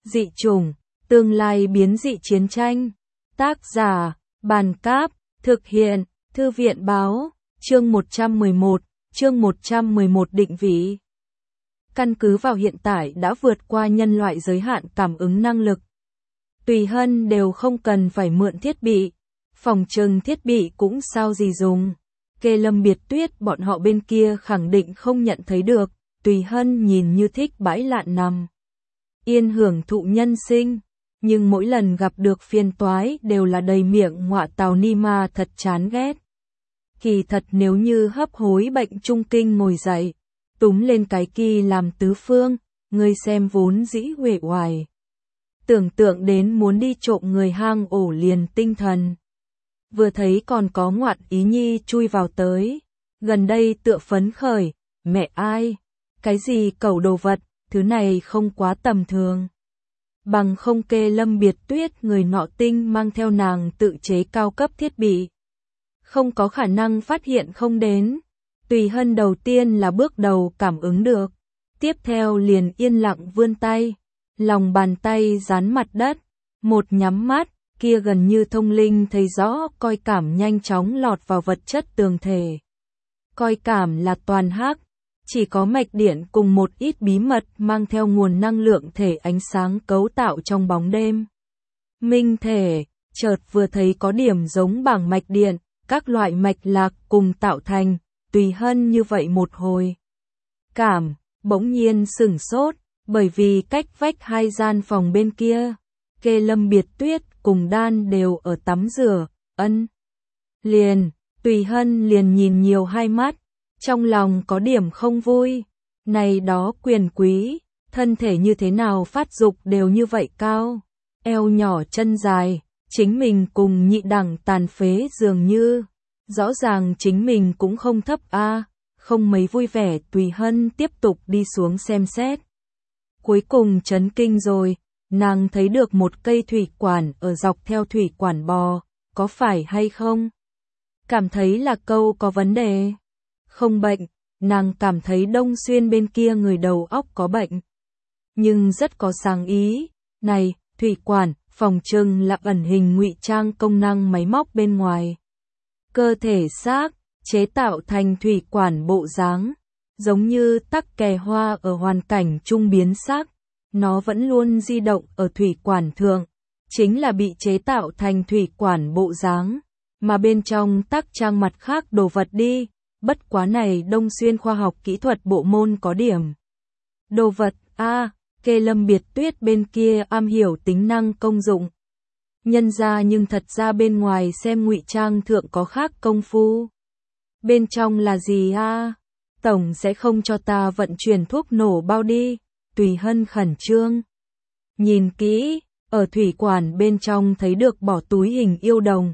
Dị chủng, tương lai biến dị chiến tranh. Tác giả, Bàn Cáp, thực hiện, Thư viện Báo, chương 111 định vị. Căn cứ vào hiện tại đã vượt qua nhân loại giới hạn cảm ứng năng lực. Tùy Hân đều không cần phải mượn thiết bị, phòng trừng thiết bị cũng sao gì dùng. Kê Lâm Biệt Tuyết bọn họ bên kia khẳng định không nhận thấy được, Tùy Hân nhìn như thích bãi lạn nằm yên hưởng thụ nhân sinh, nhưng mỗi lần gặp được phiền toái đều là đầy miệng ngọa tào ni ma thật chán ghét. Kỳ thật nếu như hấp hối bệnh trung kinh ngồi dậy, túm lên cái kỳ làm tứ phương, ngươi xem vốn dĩ uể oải. Tưởng tượng đến muốn đi trộm người hang ổ liền tinh thần. Vừa thấy còn có ngoạn ý nhi chui vào tới, gần đây tựa phấn khởi, mẹ ai, cái gì cẩu đồ vật, thứ này không quá tầm thường. Bằng không Kê Lâm Biệt Tuyết người nọ tinh mang theo nàng tự chế cao cấp thiết bị. Không có khả năng phát hiện không đến. Tùy Hân đầu tiên là bước đầu cảm ứng được. Tiếp theo liền yên lặng vươn tay. Lòng bàn tay dán mặt đất. Một nhắm mắt, kia gần như thông linh thấy rõ coi cảm nhanh chóng lọt vào vật chất tường thể. Coi cảm là toàn hắc. Chỉ có mạch điện cùng một ít bí mật mang theo nguồn năng lượng thể ánh sáng cấu tạo trong bóng đêm. Minh thể, chợt vừa thấy có điểm giống bảng mạch điện, các loại mạch lạc cùng tạo thành, Tùy Hân như vậy một hồi. Cảm, bỗng nhiên sửng sốt, bởi vì cách vách hai gian phòng bên kia, Kê Lâm Biệt Tuyết cùng Đan đều ở tắm rửa, Tùy Hân liền nhìn nhiều hai mắt. Trong lòng có điểm không vui, này đó quyền quý, thân thể như thế nào phát dục đều như vậy cao, eo nhỏ chân dài, chính mình cùng nhị đẳng tàn phế dường như, rõ ràng chính mình cũng không thấp a, không mấy vui vẻ. Tùy Hân tiếp tục đi xuống xem xét. Cuối cùng chấn kinh rồi, nàng thấy được một cây thủy quản ở dọc theo thủy quản bò, có phải hay không? Cảm thấy là câu có vấn đề. Không bệnh, nàng cảm thấy Đông Xuyên bên kia người đầu óc có bệnh. Nhưng rất có sáng ý, này, thủy quản, phòng trừng là ẩn hình ngụy trang công năng máy móc bên ngoài. Cơ thể xác, chế tạo thành thủy quản bộ dáng, giống như tắc kè hoa ở hoàn cảnh trung biến sắc, nó vẫn luôn di động ở thủy quản thượng, chính là bị chế tạo thành thủy quản bộ dáng, mà bên trong tắc trang mặt khác đồ vật đi. Bất quá này Đông Xuyên khoa học kỹ thuật bộ môn có điểm. Đồ vật, Kê Lâm Biệt Tuyết bên kia am hiểu tính năng công dụng. Nhân ra nhưng thật ra bên ngoài xem ngụy trang thượng có khác công phu. Bên trong là gì Tổng sẽ không cho ta vận chuyển thuốc nổ bao đi, Tùy Hân khẩn trương. Nhìn kỹ, ở thủy quản bên trong thấy được bỏ túi hình yêu đồng,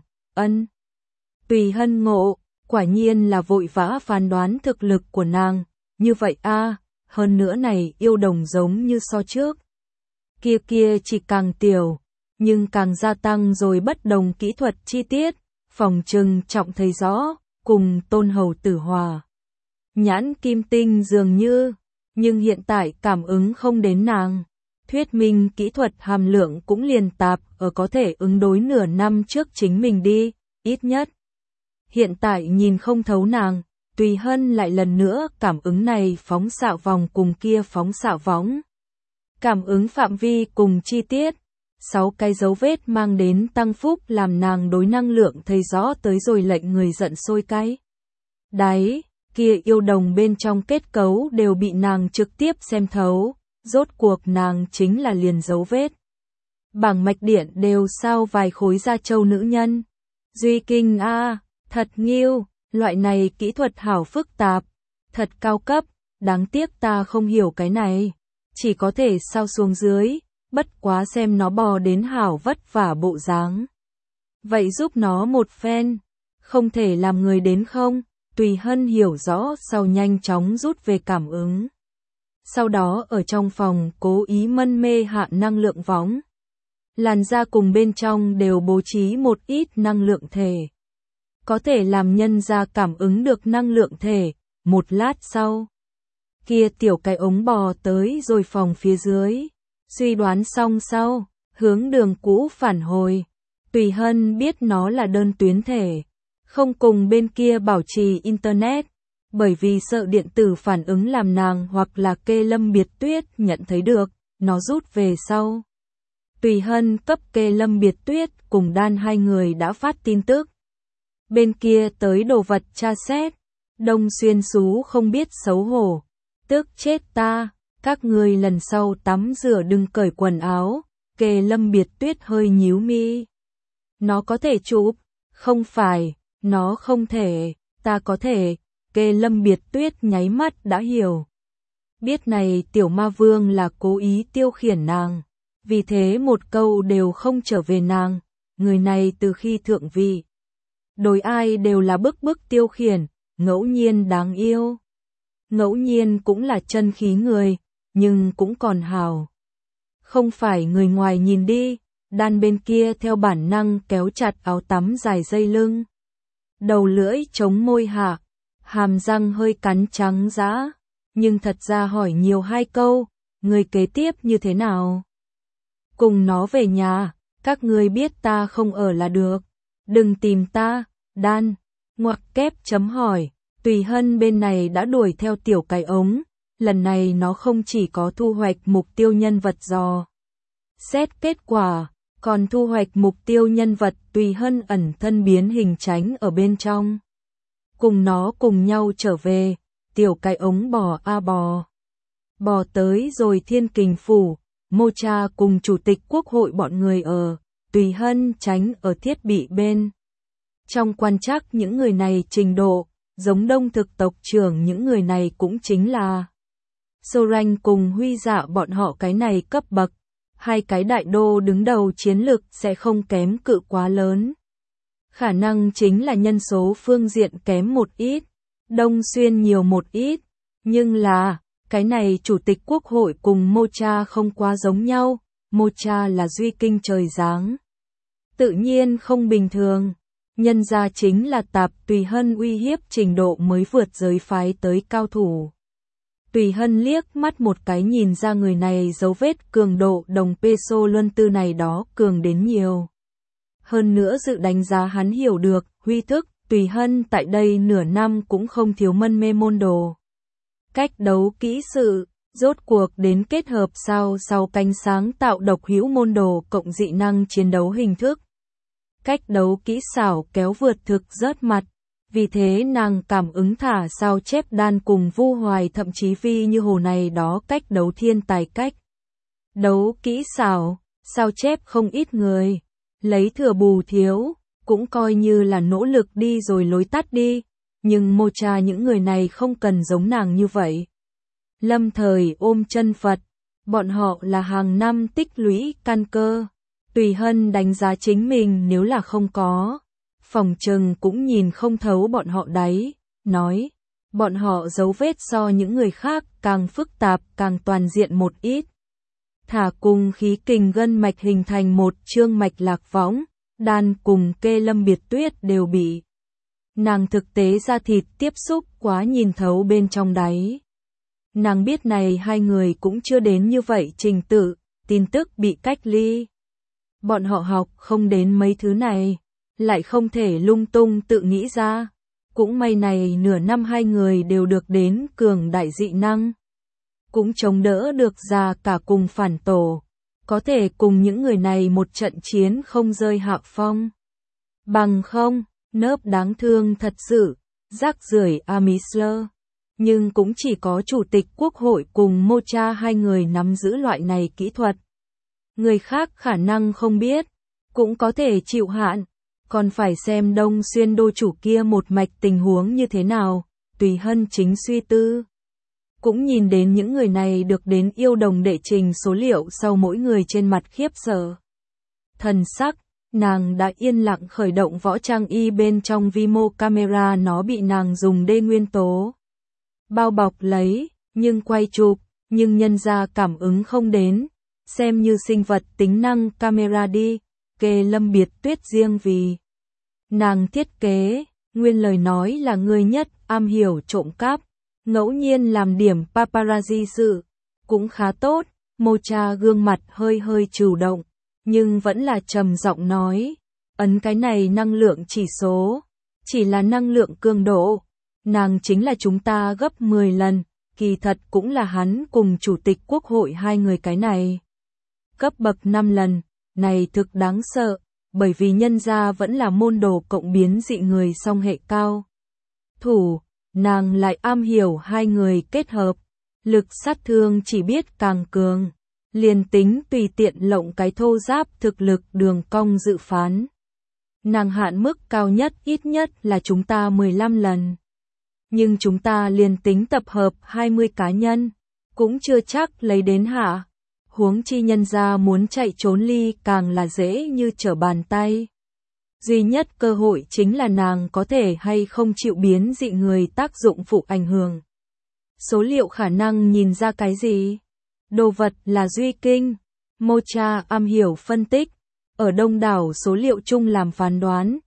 Tùy Hân ngộ. Quả nhiên là vội vã phán đoán thực lực của nàng, như vậy hơn nữa này yêu đồng giống như so trước. Kia chỉ càng tiểu, nhưng càng gia tăng rồi bất đồng kỹ thuật chi tiết, phòng trừng trọng thấy rõ, cùng Tôn Hầu Tử Hòa. Nhãn kim tinh dường như, nhưng hiện tại cảm ứng không đến nàng. Thuyết minh kỹ thuật hàm lượng cũng liền tạp ở có thể ứng đối nửa năm trước chính mình đi, ít nhất. Hiện tại nhìn không thấu nàng, Tùy Hân lại lần nữa cảm ứng này phóng xạ vòng cùng kia phóng xạ võng. Cảm ứng phạm vi cùng chi tiết, 6 cái dấu vết mang đến tăng phúc làm nàng đối năng lượng thấy rõ tới rồi lệnh người giận sôi cái. Đáy, kia yêu đồng bên trong kết cấu đều bị nàng trực tiếp xem thấu, rốt cuộc nàng chính là liền dấu vết. Bảng mạch điện đều sao vài khối da trâu nữ nhân. Duy kinh thật nghiêu, loại này kỹ thuật hảo phức tạp, thật cao cấp, đáng tiếc ta không hiểu cái này, chỉ có thể sao xuống dưới, bất quá xem nó bò đến hảo vất vả bộ dáng. Vậy giúp nó một phen, không thể làm người đến không? Tùy Hân hiểu rõ sau nhanh chóng rút về cảm ứng. Sau đó ở trong phòng cố ý mân mê hạ năng lượng võng. Làn da cùng bên trong đều bố trí một ít năng lượng thể. Có thể làm nhân ra cảm ứng được năng lượng thể, một lát sau. Kia tiểu cái ống bò tới rồi phòng phía dưới, Suy đoán xong sau, hướng đường cũ phản hồi. Tùy Hân biết nó là đơn tuyến thể, không cùng bên kia bảo trì Internet, bởi vì sợ điện tử phản ứng làm nàng hoặc là Kê Lâm Biệt Tuyết nhận thấy được, nó rút về sau. Tùy Hân cấp Kê Lâm Biệt Tuyết cùng Đan hai người đã phát tin tức. Bên kia tới đồ vật tra xét, Đông Xuyên Xú không biết xấu hổ, tức chết ta, các người lần sau tắm rửa đừng cởi quần áo. Kê Lâm Biệt Tuyết hơi nhíu mi. Nó có thể chụp, không phải, nó không thể, ta có thể. Kê Lâm Biệt Tuyết nháy mắt đã hiểu. Biết này tiểu ma vương là cố ý tiêu khiển nàng, vì thế một câu đều không trở về nàng. Người này từ khi thượng vị, đối ai đều là bức tiêu khiển, ngẫu nhiên đáng yêu. Ngẫu nhiên cũng là chân khí người, nhưng cũng còn hào. Không phải người ngoài nhìn đi, Đan bên kia theo bản năng kéo chặt áo tắm dài dây lưng. Đầu lưỡi chống môi hạ, hàm răng hơi cắn trắng dã, nhưng thật ra hỏi nhiều hai câu, người kế tiếp như thế nào? Cùng nó về nhà, các ngươi biết ta không ở là được, đừng tìm ta. Đan, ngoặc kép chấm hỏi, Tùy Hân bên này đã đuổi theo tiểu cái ống, lần này nó không chỉ có thu hoạch mục tiêu nhân vật dò xét kết quả, còn thu hoạch mục tiêu nhân vật Tùy Hân ẩn thân biến hình tránh ở bên trong. Cùng nó cùng nhau trở về, tiểu cái ống bò tới rồi Thiên Kình Phủ, Mocha cùng Chủ tịch Quốc hội bọn người ở, Tùy Hân tránh ở thiết bị bên. Trong quan trắc những người này trình độ, giống Đông Thực tộc trưởng những người này cũng chính là Sorange cùng Huy Dạ bọn họ cái này cấp bậc, hai cái đại đô đứng đầu chiến lực sẽ không kém cự quá lớn. Khả năng chính là nhân số phương diện kém một ít, Đông Xuyên nhiều một ít, nhưng là, cái này Chủ tịch Quốc hội cùng Mocha không quá giống nhau, Mocha là duy kinh trời giáng. Tự nhiên không bình thường, nhân ra chính là tạp Tùy Hân uy hiếp trình độ mới vượt giới phái tới cao thủ. Tùy Hân liếc mắt một cái nhìn ra người này dấu vết cường độ đồng peso luân tư này đó cường đến nhiều. Hơn nữa dự đánh giá hắn hiểu được, huy thức, Tùy Hân tại đây nửa năm cũng không thiếu mân mê môn đồ. Cách đấu kỹ sự, rốt cuộc đến kết hợp sau cánh sáng tạo độc hữu môn đồ cộng dị năng chiến đấu hình thức. Cách đấu kỹ xảo kéo vượt thực rớt mặt, vì thế nàng cảm ứng thả sao chép Đan cùng Vu Hoài thậm chí Vi Như Hồ này đó cách đấu thiên tài cách. Đấu kỹ xảo, sao chép không ít người, lấy thừa bù thiếu, cũng coi như là nỗ lực đi rồi lối tắt đi, nhưng Mocha những người này không cần giống nàng như vậy. Lâm thời ôm chân Phật, bọn họ là hàng năm tích lũy căn cơ. Tùy Hân đánh giá chính mình nếu là không có, phòng trừng cũng nhìn không thấu bọn họ đáy, nói, bọn họ dấu vết so những người khác càng phức tạp càng toàn diện một ít. Thả cùng khí kình gân mạch hình thành một chương mạch lạc võng, Đan cùng Kê Lâm Biệt Tuyết đều bị nàng thực tế da thịt tiếp xúc quá nhìn thấu bên trong đáy. Nàng biết này hai người cũng chưa đến như vậy trình tự, tin tức bị cách ly. Bọn họ học không đến mấy thứ này, lại không thể lung tung tự nghĩ ra. Cũng may này nửa năm hai người đều được đến cường đại dị năng. Cũng chống đỡ được ra cả cùng phản tổ, có thể cùng những người này một trận chiến không rơi hạ phong. Bằng không, nớp đáng thương thật sự, rác rưởi Amisler. Nhưng cũng chỉ có Chủ tịch Quốc hội cùng Mocha hai người nắm giữ loại này kỹ thuật. Người khác khả năng không biết, cũng có thể chịu hạn, còn phải xem Đông Xuyên đô chủ kia một mạch tình huống như thế nào, Tùy Hân chính suy tư. Cũng nhìn đến những người này được đến yêu đồng đệ trình số liệu sau mỗi người trên mặt khiếp sợ. Thần sắc, nàng đã yên lặng khởi động võ trang y bên trong Vimo camera, nó bị nàng dùng đê nguyên tố bao bọc lấy, nhưng quay chụp, nhưng nhân ra cảm ứng không đến, xem như sinh vật tính năng camera đi. Kê Lâm Biệt Tuyết riêng vì nàng thiết kế, nguyên lời nói là người nhất am hiểu trộm cắp, ngẫu nhiên làm điểm paparazzi sự, cũng khá tốt, Mocha gương mặt hơi hơi chủ động, nhưng vẫn là trầm giọng nói, ấn cái này năng lượng chỉ số, chỉ là năng lượng cường độ, nàng chính là chúng ta gấp 10 lần, kỳ thật cũng là hắn cùng chủ tịch quốc hội hai người cái này. Cấp bậc 5 lần, này thực đáng sợ, bởi vì nhân gia vẫn là môn đồ cộng biến dị người song hệ cao. Thủ, nàng lại am hiểu hai người kết hợp, lực sát thương chỉ biết càng cường, liền tính tùy tiện lộng cái thô giáp thực lực đường cong dự phán. Nàng hạn mức cao nhất ít nhất là chúng ta 15 lần. Nhưng chúng ta liền tính tập hợp 20 cá nhân, cũng chưa chắc lấy đến hạ. Huống chi nhân gia muốn chạy trốn ly càng là dễ như trở bàn tay. Duy nhất cơ hội chính là nàng có thể hay không chịu biến dị người tác dụng phụ ảnh hưởng. Số liệu khả năng nhìn ra cái gì? Đồ vật là duy kinh. Mocha am hiểu phân tích, ở đông đảo số liệu chung làm phán đoán,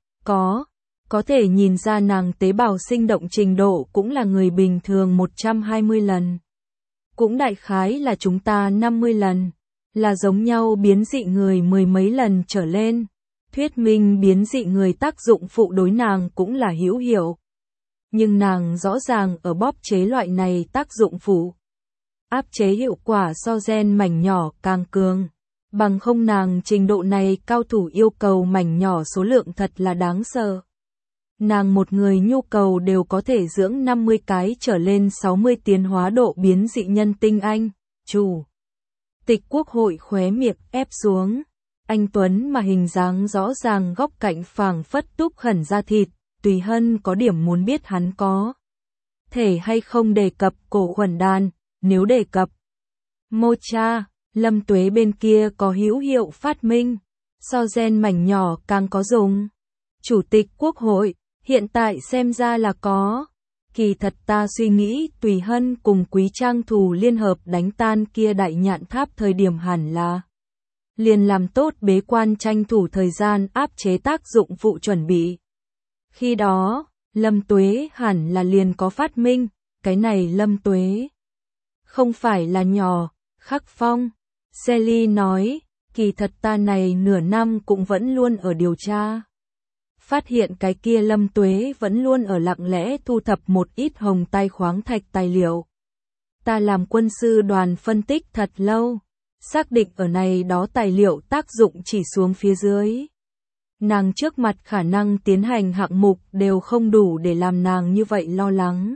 có thể nhìn ra nàng tế bào sinh động trình độ cũng là người bình thường 120 lần. Cũng đại khái là chúng ta 50 lần, là giống nhau biến dị người mười mấy lần trở lên. Thuyết minh biến dị người tác dụng phụ đối nàng cũng là hữu hiệu. Nhưng nàng rõ ràng ở bóp chế loại này tác dụng phụ. Áp chế hiệu quả so gen mảnh nhỏ càng cường. Bằng không nàng trình độ này cao thủ yêu cầu mảnh nhỏ số lượng thật là đáng sợ. Nàng một người nhu cầu đều có thể dưỡng 50 cái trở lên 60 tiến hóa độ biến dị nhân tinh anh. Chủ tịch quốc hội khóe miệng ép xuống. Anh Tuấn mà hình dáng rõ ràng góc cạnh phảng phất túc khẩn da thịt, Tùy Hân có điểm muốn biết hắn có thể hay không đề cập cổ khuẩn đan, nếu đề cập. Mocha, Lâm Tuế bên kia có hữu hiệu phát minh, so gen mảnh nhỏ càng có dùng. Chủ tịch quốc hội, hiện tại xem ra là có. Kỳ thật ta suy nghĩ Tùy Hân cùng Quý Trang Thù liên hợp đánh tan kia đại nhạn tháp thời điểm hẳn là liền làm tốt bế quan tranh thủ thời gian áp chế tác dụng phụ chuẩn bị. Khi đó, Lâm Tuế hẳn là liền có phát minh, cái này Lâm Tuế không phải là nhỏ. Khắc Phong, Sally nói, kỳ thật ta này nửa năm cũng vẫn luôn ở điều tra. Phát hiện cái kia Lâm Tuế vẫn luôn ở lặng lẽ thu thập một ít hồng tai khoáng thạch tài liệu. Ta làm quân sư đoàn phân tích thật lâu, xác định ở này đó tài liệu tác dụng chỉ xuống phía dưới. Nàng trước mặt khả năng tiến hành hạng mục đều không đủ để làm nàng như vậy lo lắng.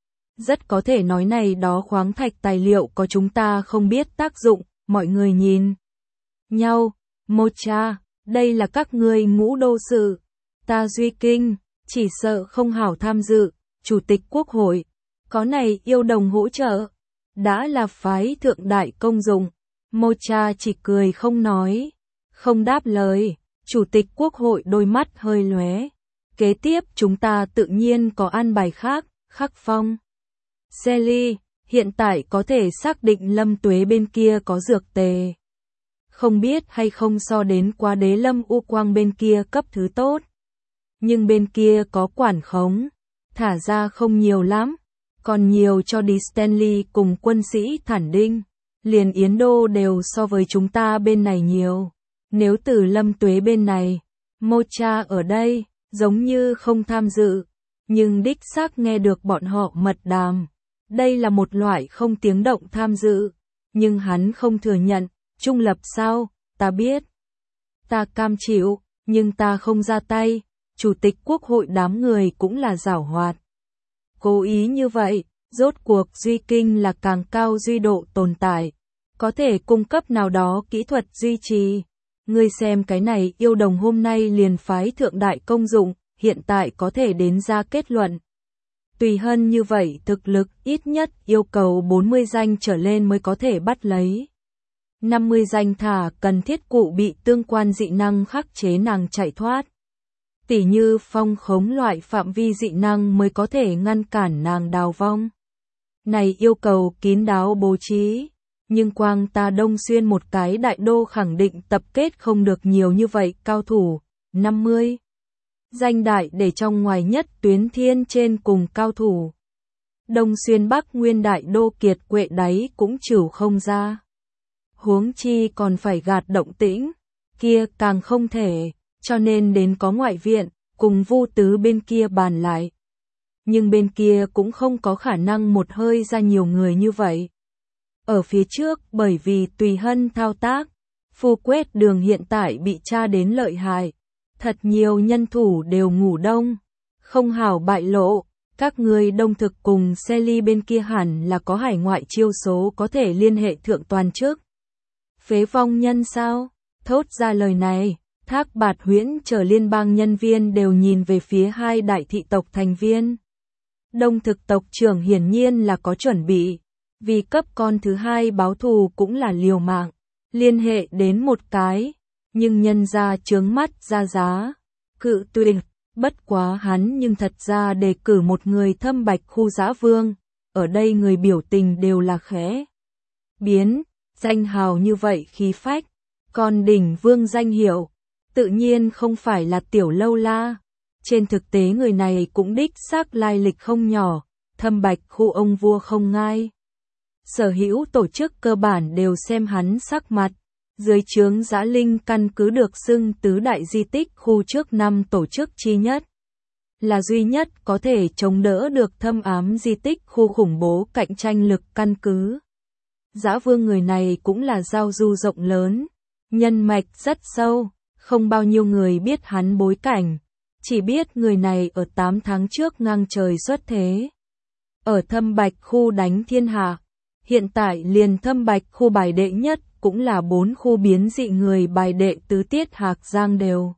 Rất có thể nói này đó khoáng thạch tài liệu có chúng ta không biết tác dụng, mọi người nhìn nhau. Mocha, đây là các ngươi ngũ đô sự. Ta duy kinh, chỉ sợ không hảo tham dự, chủ tịch quốc hội. Có này yêu đồng hỗ trợ, đã là phái thượng đại công dụng. Mocha chỉ cười không nói, không đáp lời. Chủ tịch quốc hội đôi mắt hơi lóe. Kế tiếp chúng ta tự nhiên có an bài khác. Khắc Phong, Sally, hiện tại có thể xác định Lâm Tuế bên kia có dược tề. Không biết hay không so đến quá đế Lâm U Quang bên kia cấp thứ tốt. Nhưng bên kia có quản khống, thả ra không nhiều lắm, còn nhiều cho đi Stanley cùng quân sĩ Thản Đinh. Liền Yến Đô đều so với chúng ta bên này nhiều. Nếu từ Lâm Tuế bên này, Mocha ở đây, giống như không tham dự, nhưng đích xác nghe được bọn họ mật đàm. Đây là một loại không tiếng động tham dự, nhưng hắn không thừa nhận, trung lập sao, ta biết. Ta cam chịu, nhưng ta không ra tay, chủ tịch quốc hội đám người cũng là giảo hoạt. Cố ý như vậy, rốt cuộc duy kinh là càng cao duy độ tồn tại, có thể cung cấp nào đó kỹ thuật duy trì. Ngươi xem cái này yêu đồng hôm nay liền phái thượng đại công dụng, hiện tại có thể đến ra kết luận. Tùy Hân như vậy thực lực ít nhất yêu cầu 40 danh trở lên mới có thể bắt lấy. 50 danh thả cần thiết cụ bị tương quan dị năng khắc chế nàng chạy thoát. Tỉ như phong khống loại phạm vi dị năng mới có thể ngăn cản nàng đào vong. Này yêu cầu kín đáo bố trí. Nhưng quang ta Đông Xuyên một cái đại đô khẳng định tập kết không được nhiều như vậy cao thủ, 50. Danh đại để trong ngoài nhất tuyến thiên trên cùng cao thủ. Đông Xuyên Bắc Nguyên đại đô kiệt quệ đáy cũng trừ không ra. huống chi còn phải gạt động tĩnh, kia càng không thể, cho nên đến có ngoại viện, cùng Vu Tứ bên kia bàn lại. Nhưng bên kia cũng không có khả năng một hơi ra nhiều người như vậy. Ở phía trước, bởi vì Tùy Hân thao tác, Phu Quét Đường hiện tại bị tra đến lợi hại. Thật nhiều nhân thủ đều ngủ đông, không hảo bại lộ, các người Đông Thực cùng Sally bên kia hẳn là có hải ngoại chiêu số có thể liên hệ thượng toàn chức. Phế vong nhân sao? Thốt ra lời này, Thác Bạt Huyễn chờ liên bang nhân viên đều nhìn về phía hai đại thị tộc thành viên. Đông Thực tộc trưởng hiển nhiên là có chuẩn bị, vì cấp con thứ hai báo thù cũng là liều mạng, liên hệ đến một cái, nhưng nhân ra chướng mắt ra giá, cự tuyệt, bất quá hắn nhưng thật ra đề cử một người Thâm Bạch khu Dã Vương, ở đây người biểu tình đều là khẽ biến, danh hào như vậy khí phách, còn đỉnh vương danh hiệu, tự nhiên không phải là tiểu lâu la. Trên thực tế người này cũng đích xác lai lịch không nhỏ, Thâm Bạch khu ông vua không ngai. Sở hữu tổ chức cơ bản đều xem hắn sắc mặt, dưới trướng Dã Linh căn cứ được xưng tứ đại di tích khu trước năm tổ chức chi nhất. Là duy nhất có thể chống đỡ được thâm ám di tích khu khủng bố cạnh tranh lực căn cứ. Dã Vương người này cũng là giao du rộng lớn, nhân mạch rất sâu, không bao nhiêu người biết hắn bối cảnh, chỉ biết người này ở 8 tháng trước ngang trời xuất thế. Ở Thâm Bạch khu đánh thiên hạ, hiện tại liền Thâm Bạch khu bài đệ nhất cũng là 4 khu biến dị người bài đệ tứ Tiết Hạc Giang đều.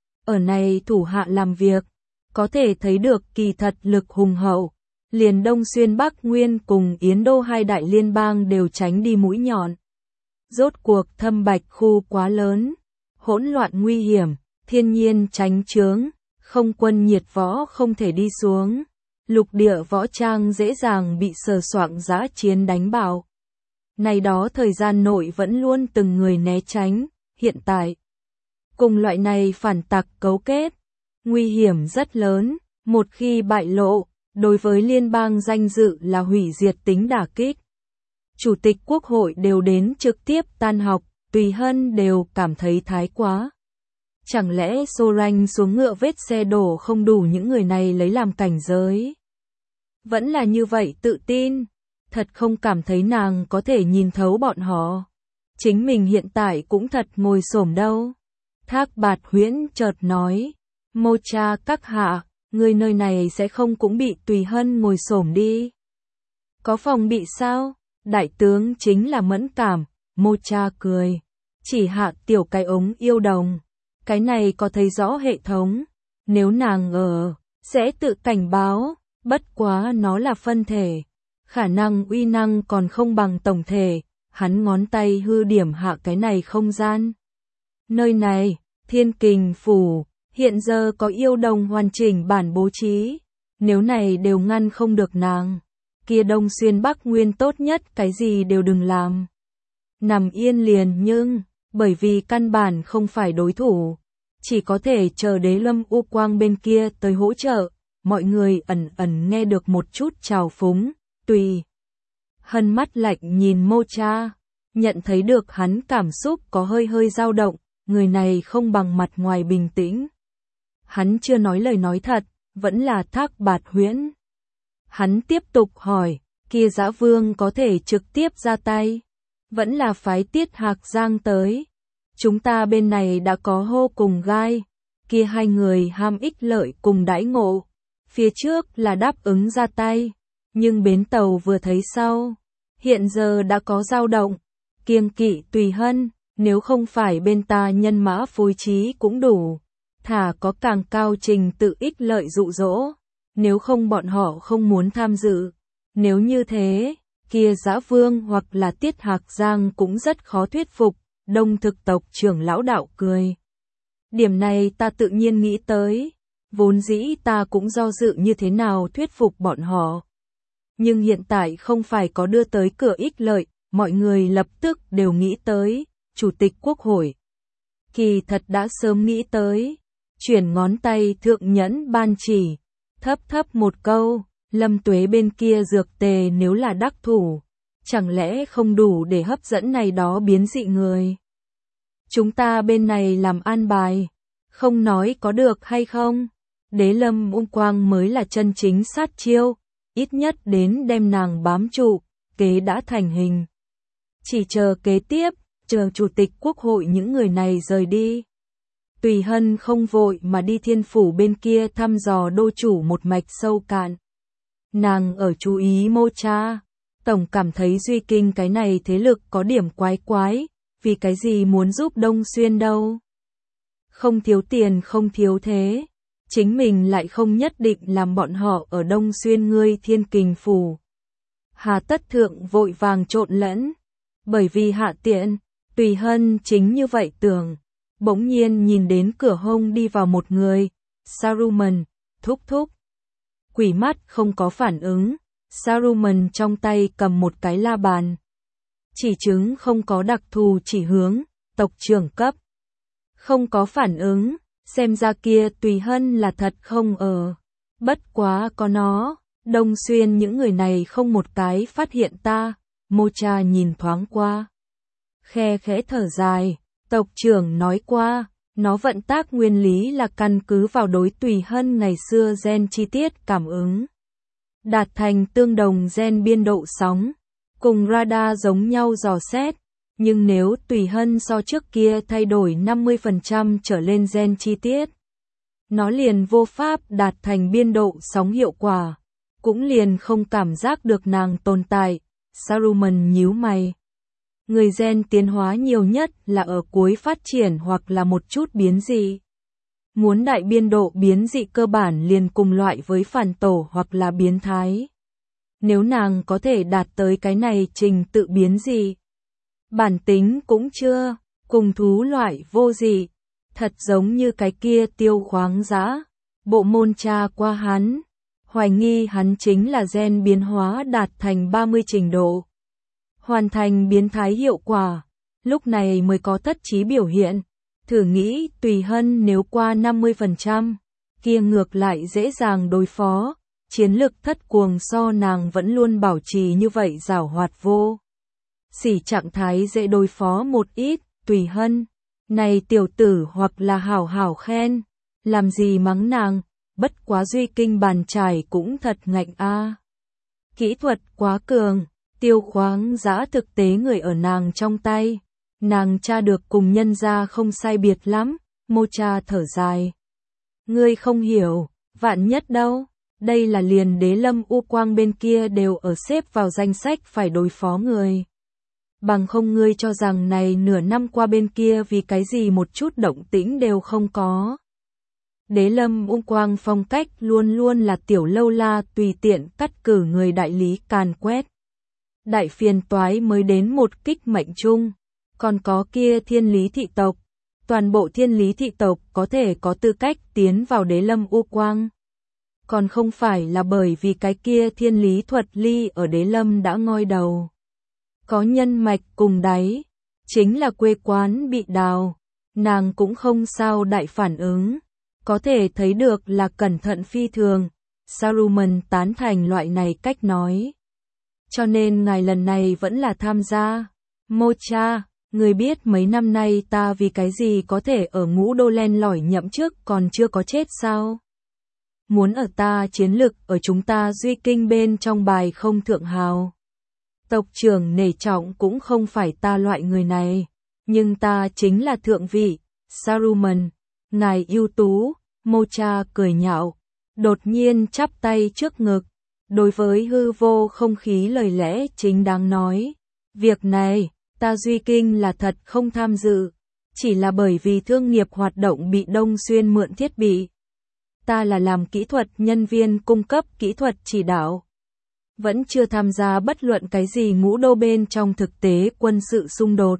Ở này thủ hạ làm việc, có thể thấy được kỳ thật lực hùng hậu, liền Đông Xuyên Bắc Nguyên cùng Yến Đô hai đại liên bang đều tránh đi mũi nhọn. Rốt cuộc Thâm Bạch khu quá lớn, hỗn loạn nguy hiểm, thiên nhiên tránh chướng, không quân nhiệt võ không thể đi xuống, lục địa võ trang dễ dàng bị sờ soạng giã chiến đánh bạo. Này đó thời gian nội vẫn luôn từng người né tránh, hiện tại cùng loại này phản tặc cấu kết, nguy hiểm rất lớn, một khi bại lộ, đối với liên bang danh dự là hủy diệt tính đả kích. Chủ tịch Quốc hội đều đến trực tiếp tan học, Tùy Hân đều cảm thấy thái quá. Chẳng lẽ Sorange xuống ngựa vết xe đổ không đủ những người này lấy làm cảnh giới? Vẫn là như vậy tự tin, thật không cảm thấy nàng có thể nhìn thấu bọn họ. Chính mình hiện tại cũng thật ngồi xổm đâu. Thác Bạt Huyễn chợt nói, Mocha các hạ, người nơi này sẽ không cũng bị Tùy Hân ngồi xổm đi. Có phòng bị sao? Đại tướng chính là mẫn cảm, Mocha cười. Chỉ hạ tiểu cái ống yêu đồng. Cái này có thấy rõ hệ thống. Nếu nàng ở, sẽ tự cảnh báo, bất quá nó là phân thể. Khả năng uy năng còn không bằng tổng thể, hắn ngón tay hư điểm hạ cái này không gian. Nơi này, Thiên Kình Phủ, hiện giờ có yêu đồng hoàn chỉnh bản bố trí, nếu này đều ngăn không được nàng, kia Đông Xuyên Bắc Nguyên tốt nhất cái gì đều đừng làm. Nằm yên liền nhưng, bởi vì căn bản không phải đối thủ, chỉ có thể chờ Đế Lâm U Quang bên kia tới hỗ trợ, mọi người ẩn ẩn nghe được một chút trào phúng, Tùy Hân mắt lạnh nhìn Mocha, nhận thấy được hắn cảm xúc có hơi dao động, người này không bằng mặt ngoài bình tĩnh. Hắn chưa nói lời nói thật, vẫn là Thác Bạt Huyễn. Hắn tiếp tục hỏi, kia Dã Vương có thể trực tiếp ra tay, vẫn là phái Tiết Hạc Giang tới. Chúng ta bên này đã có hô cùng gai, kia hai người ham ích lợi cùng đãi ngộ. Phía trước là đáp ứng ra tay, nhưng bến tàu vừa thấy sau, hiện giờ đã có dao động, kiêng kỵ Tùy Hân, nếu không phải bên ta nhân mã phối trí cũng đủ, thả có càng cao trình tự ích lợi dụ dỗ, nếu không bọn họ không muốn tham dự. Nếu như thế, kia Dã Vương hoặc là Tiết Hạc Giang cũng rất khó thuyết phục, Đông Thực tộc trưởng lão đạo cười. Điểm này ta tự nhiên nghĩ tới, vốn dĩ ta cũng do dự như thế nào thuyết phục bọn họ. Nhưng hiện tại không phải có đưa tới cửa ích lợi, mọi người lập tức đều nghĩ tới, Chủ tịch Quốc hội. Kỳ thật đã sớm nghĩ tới, chuyển ngón tay thượng nhẫn ban chỉ, thấp một câu, Lâm Tuế bên kia dược tề nếu là đắc thủ, Chẳng lẽ không đủ để hấp dẫn này đó biến dị người? Chúng ta bên này làm an bài, không nói có được hay không? Đế Lâm Ung Quang mới là chân chính sát chiêu, ít nhất đến đem nàng bám trụ, kế đã thành hình. Chỉ chờ kế tiếp, chờ Chủ tịch Quốc hội những người này rời đi. Tùy Hân không vội mà đi Thiên Phủ bên kia thăm dò đô chủ một mạch sâu cạn. Nàng ở chú ý Mocha, tổng cảm thấy Duy Kinh cái này thế lực có điểm quái quái, vì cái gì muốn giúp Đông Xuyên đâu. Không thiếu tiền không thiếu thế, chính mình lại không nhất định làm bọn họ ở Đông Xuyên ngươi Thiên Kình Phủ. Hà Tất Thượng vội vàng trộn lẫn, bởi vì hạ tiện, Tùy Hân chính như vậy tưởng. Bỗng nhiên nhìn đến cửa hông đi vào một người, Saruman, thúc thúc. Quỷ mắt không có phản ứng, Saruman trong tay cầm một cái la bàn. Chỉ chứng không có đặc thù chỉ hướng, tộc trưởng cấp. Không có phản ứng, xem ra kia Tùy Hân là thật không ở. Bất quá có nó, Đông Xuyên những người này không một cái phát hiện ta, Mocha nhìn thoáng qua. Khe khẽ thở dài. Tộc trưởng nói qua, nó vận tác nguyên lý là căn cứ vào đối Tùy Hân ngày xưa gen chi tiết cảm ứng. Đạt thành tương đồng gen biên độ sóng, cùng radar giống nhau dò xét, nhưng nếu Tùy Hân so trước kia thay đổi 50% trở lên gen chi tiết, nó liền vô pháp đạt thành biên độ sóng hiệu quả, cũng liền không cảm giác được nàng tồn tại. Saruman nhíu mày. Người gen tiến hóa nhiều nhất là ở cuối phát triển hoặc là một chút biến dị. Muốn đại biên độ biến dị cơ bản liền cùng loại với phản tổ hoặc là biến thái. Nếu nàng có thể đạt tới cái này trình tự biến dị, bản tính cũng chưa, cùng thú loại vô dị, thật giống như cái kia Tiêu Khoáng Dã, bộ môn tra qua hắn, hoài nghi hắn chính là gen biến hóa đạt thành 30 trình độ. Hoàn thành biến thái hiệu quả, lúc này mới có thất trí biểu hiện. Thử nghĩ Tùy Hân nếu qua 50%, kia ngược lại dễ dàng đối phó, chiến lực thất cuồng so nàng vẫn luôn bảo trì như vậy giảo hoạt vô. Xỉ trạng thái dễ đối phó một ít, Tùy Hân, này tiểu tử hoặc là hảo hảo khen, làm gì mắng nàng, bất quá Duy Kinh bàn trải cũng thật ngạnh a. Kỹ thuật quá cường. Tiêu Khoáng Dã thực tế người ở nàng trong tay, nàng tra được cùng nhân gia không sai biệt lắm, Mocha thở dài. Ngươi không hiểu, vạn nhất đâu, đây là liền Đế Lâm U Quang bên kia đều ở xếp vào danh sách phải đối phó người. Bằng không ngươi cho rằng này nửa năm qua bên kia vì cái gì một chút động tĩnh đều không có. Đế Lâm U Quang phong cách luôn luôn là tiểu lâu la tùy tiện cắt cử người đại lý càn quét. Đại phiền toái mới đến một kích mệnh chung, còn có kia Thiên Lý thị tộc, toàn bộ Thiên Lý thị tộc có thể có tư cách tiến vào Đế Lâm U Quang. Còn không phải là bởi vì cái kia Thiên Lý Thuật Ly ở Đế Lâm đã ngoi đầu. Có nhân mạch cùng đáy, chính là quê quán bị đào, nàng cũng không sao đại phản ứng, có thể thấy được là cẩn thận phi thường. Saruman tán thành loại này cách nói. Cho nên ngài lần này vẫn là tham gia. Mocha, người biết mấy năm nay ta vì cái gì có thể ở ngũ đô len lỏi nhậm trước còn chưa có chết sao? Muốn ở ta chiến lực ở chúng ta Duy Kinh bên trong bài không thượng hào. Tộc trưởng nể trọng cũng không phải ta loại người này, nhưng ta chính là thượng vị. Saruman, ngài ưu tú. Mocha cười nhạo, đột nhiên chắp tay trước ngực. Đối với hư vô không khí lời lẽ chính đáng nói, việc này, ta Duy Kinh là thật không tham dự, chỉ là bởi vì thương nghiệp hoạt động bị Đông Xuyên mượn thiết bị. Ta là làm kỹ thuật nhân viên cung cấp kỹ thuật chỉ đạo. Vẫn chưa tham gia bất luận cái gì ngũ đô bên trong thực tế quân sự xung đột.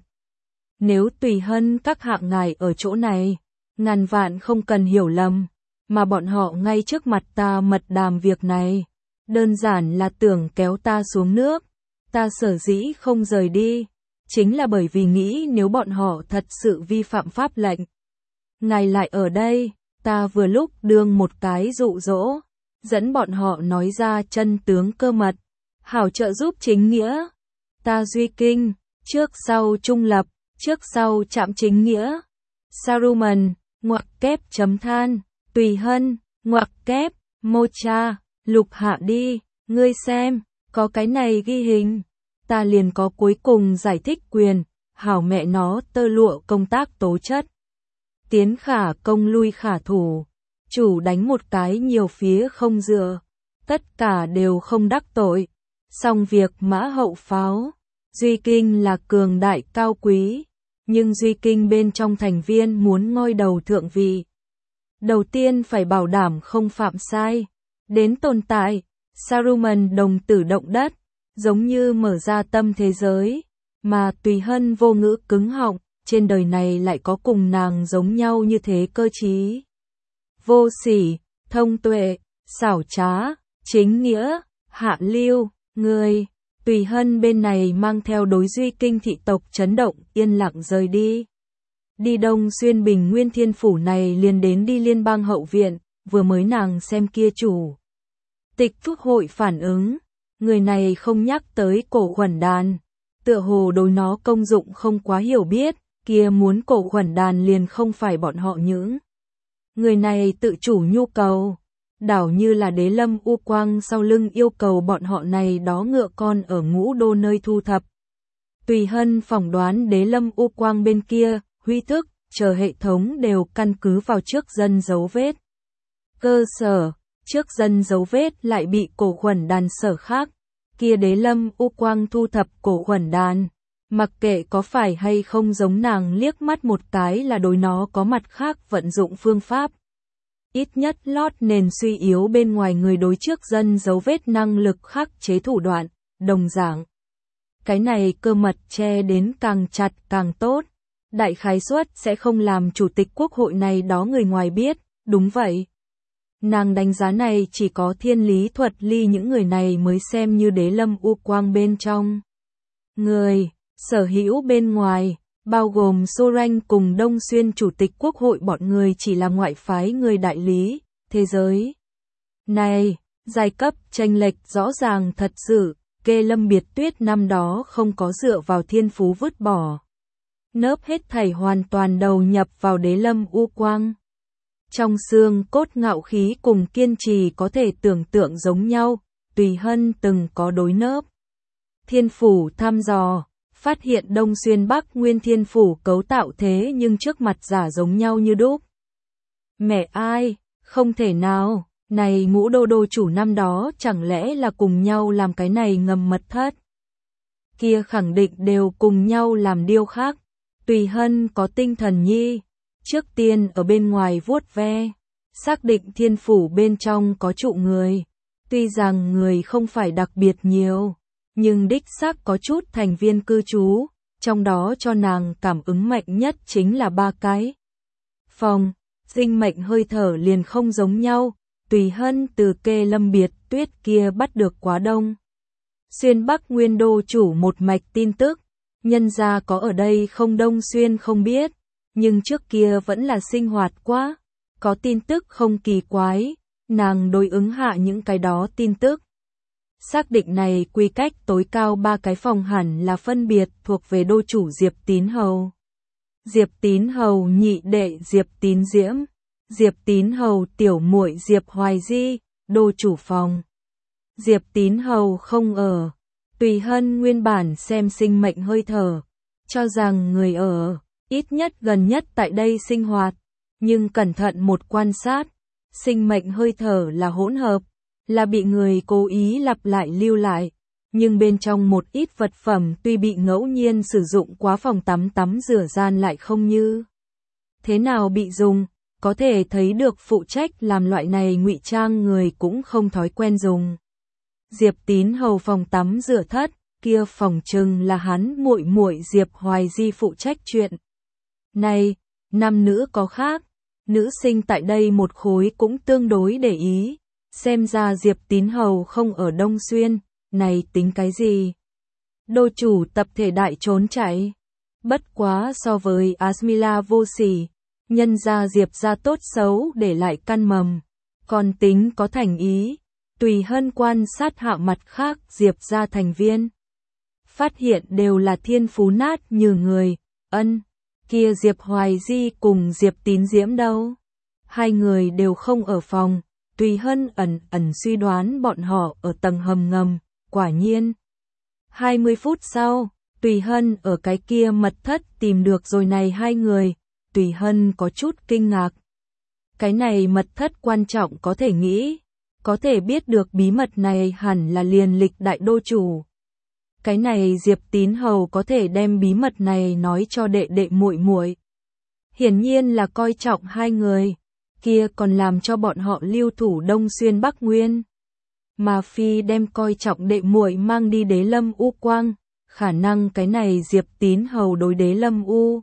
Nếu Tùy Hân các hạng ngài ở chỗ này, ngàn vạn không cần hiểu lầm, mà bọn họ ngay trước mặt ta mật đàm việc này. Đơn giản là tưởng kéo ta xuống nước, ta sở dĩ không rời đi, chính là bởi vì nghĩ nếu bọn họ thật sự vi phạm pháp lệnh. Ngài lại ở đây, ta vừa lúc đương một cái dụ dỗ, dẫn bọn họ nói ra chân tướng cơ mật, hảo trợ giúp chính nghĩa. ta Duy Kinh, trước sau trung lập, trước sau chạm chính nghĩa. Saruman, ngoặc kép chấm than, Tùy Hân, ngoặc kép, Mocha, lục hạ đi, ngươi xem, có cái này ghi hình. Ta liền có cuối cùng giải thích quyền, hảo mẹ nó tơ lụa công tác tố chất. Tiến khả công lui khả thủ, chủ đánh một cái nhiều phía không dựa, tất cả đều không đắc tội. Xong việc mã hậu pháo, Duy Kinh là cường đại cao quý, nhưng Duy Kinh bên trong thành viên muốn ngôi đầu thượng vị. Đầu tiên phải bảo đảm không phạm sai, đến tồn tại, Saruman đồng tử động đất, giống như mở ra tâm thế giới, mà Tùy Hân vô ngữ cứng họng, trên đời này lại có cùng nàng giống nhau như thế cơ trí. Vô sỉ, thông tuệ, xảo trá, chính nghĩa, hạ lưu, người. Tùy Hân bên này mang theo đối Duy Kinh thị tộc chấn động, yên lặng rời đi. Đi Đông Xuyên Bình Nguyên Thiên Phủ này liền đến đi Liên bang hậu viện, vừa mới nàng xem kia chủ tịch quốc hội phản ứng, người này không nhắc tới cổ khuẩn đàn, tựa hồ đối nó công dụng không quá hiểu biết, kia muốn cổ khuẩn đàn liền không phải bọn họ những. Người này tự chủ nhu cầu, đảo như là Đế Lâm U Quang sau lưng yêu cầu bọn họ này đó ngựa con ở Ngũ Đô nơi thu thập. Tùy Hân phỏng đoán Đế Lâm U Quang bên kia, huy thức, chờ hệ thống đều căn cứ vào trước dân dấu vết. Cơ sở, trước dân dấu vết lại bị cổ khuẩn đàn sở khác, kia Đế Lâm U Quang thu thập cổ khuẩn đàn. Mặc kệ có phải hay không giống nàng liếc mắt một cái là đối nó có mặt khác vận dụng phương pháp. Ít nhất lót nền suy yếu bên ngoài người đối trước dân dấu vết năng lực khắc chế thủ đoạn, đồng dạng. Cái này cơ mật che đến càng chặt càng tốt. Đại khái suất sẽ không làm chủ tịch quốc hội này đó người ngoài biết, đúng vậy. Nàng đánh giá này chỉ có Thiên Lý Thuật Ly những người này mới xem như Đế Lâm U Quang bên trong. Người, sở hữu bên ngoài, bao gồm Sorange cùng Đông Xuyên chủ tịch quốc hội bọn người chỉ là ngoại phái người đại lý, thế giới. Này, giai cấp chênh lệch rõ ràng thật sự, Kê Lâm Biệt Tuyết năm đó không có dựa vào thiên phú vứt bỏ. Nớp hết thảy hoàn toàn đầu nhập vào Đế Lâm U Quang. Trong xương cốt ngạo khí cùng kiên trì có thể tưởng tượng giống nhau, Tùy Hân từng có đối nớp. Thiên phủ thăm dò, phát hiện Đông Xuyên Bắc Nguyên Thiên phủ cấu tạo thế nhưng trước mặt giả giống nhau như đúc. Mẹ ai, không thể nào, này Ngũ Đô đô chủ năm đó chẳng lẽ là cùng nhau làm cái này ngầm mật thất. Kia khẳng định đều cùng nhau làm điều khác. Tùy Hân có tinh thần nhi, trước tiên ở bên ngoài vuốt ve, xác định thiên phủ bên trong có trụ người. Tuy rằng người không phải đặc biệt nhiều, nhưng đích xác có chút thành viên cư trú, trong đó cho nàng cảm ứng mạnh nhất chính là 3 cái. Phòng, sinh mệnh hơi thở liền không giống nhau, Tùy Hân từ Kê Lâm Biệt Tuyết kia bắt được Quá Đông Xuyên Bắc Nguyên đô chủ một mạch tin tức. Nhân gia có ở đây không Đông Xuyên không biết, nhưng trước kia vẫn là sinh hoạt quá, có tin tức không kỳ quái, nàng đối ứng hạ những cái đó tin tức. Xác định này quy cách tối cao 3 cái phòng hẳn là phân biệt thuộc về đô chủ Diệp Tín Hầu. Diệp Tín Hầu nhị đệ Diệp Tín Diễm, Diệp Tín Hầu tiểu muội Diệp Hoài Di, đô chủ phòng. Diệp Tín Hầu không ở. Tùy Hân nguyên bản xem sinh mệnh hơi thở, cho rằng người ở, ít nhất gần nhất tại đây sinh hoạt, nhưng cẩn thận một quan sát, sinh mệnh hơi thở là hỗn hợp, là bị người cố ý lặp lại lưu lại, nhưng bên trong một ít vật phẩm tuy bị ngẫu nhiên sử dụng quá phòng tắm rửa gian lại không như thế nào bị dùng, có thể thấy được phụ trách làm loại này ngụy trang người cũng không thói quen dùng. Diệp Tín Hầu phòng tắm rửa thất, kia phòng trừng là hắn muội muội Diệp Hoài Di phụ trách chuyện. Này, nam nữ có khác, nữ sinh tại đây một khối cũng tương đối để ý, xem ra Diệp Tín Hầu không ở Đông Xuyên, này tính cái gì? Đô chủ tập thể đại trốn chạy, bất quá so với Asmila vô sỉ, nhân ra Diệp ra tốt xấu để lại căn mầm, còn tính có thành ý. Tùy Hân quan sát hạ mặt khác Diệp ra thành viên. phát hiện đều là thiên phú nát như người. Ân, kia Diệp Hoài Di cùng Diệp Tín Diễm đâu? Hai người đều không ở phòng, Tùy Hân ẩn ẩn suy đoán bọn họ ở tầng hầm ngầm, quả nhiên. 20 phút sau, Tùy Hân ở cái kia mật thất tìm được rồi này hai người, Tùy Hân có chút kinh ngạc. Cái này mật thất quan trọng có thể nghĩ, có thể biết được bí mật này hẳn là liền lịch đại đô chủ. Cái này Diệp Tín Hầu có thể đem bí mật này nói cho đệ đệ muội muội. Hiển nhiên là coi trọng hai người, kia còn làm cho bọn họ lưu thủ Đông Xuyên Bắc Nguyên. Mà phi đem coi trọng đệ muội mang đi Đế Lâm U Quang, khả năng cái này Diệp Tín Hầu đối Đế Lâm U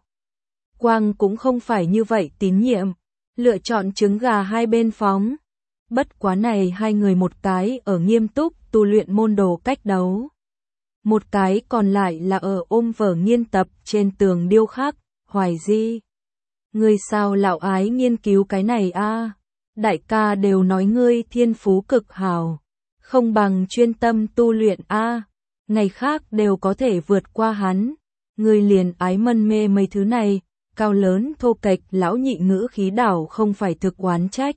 Quang cũng không phải như vậy tín nhiệm, lựa chọn trứng gà hai bên phóng. Bất quá này hai người một cái ở nghiêm túc tu luyện môn đồ cách đấu. Một cái còn lại là ở ôm vở nghiên tập trên tường điêu khắc, Hoài Di. Ngươi sao lão ái nghiên cứu cái này a? Đại ca đều nói ngươi thiên phú cực hào, không bằng chuyên tâm tu luyện a, ngày khác đều có thể vượt qua hắn. Ngươi liền ái mân mê mấy thứ này, cao lớn thô kệch lão nhị ngữ khí đảo không phải thực oán trách.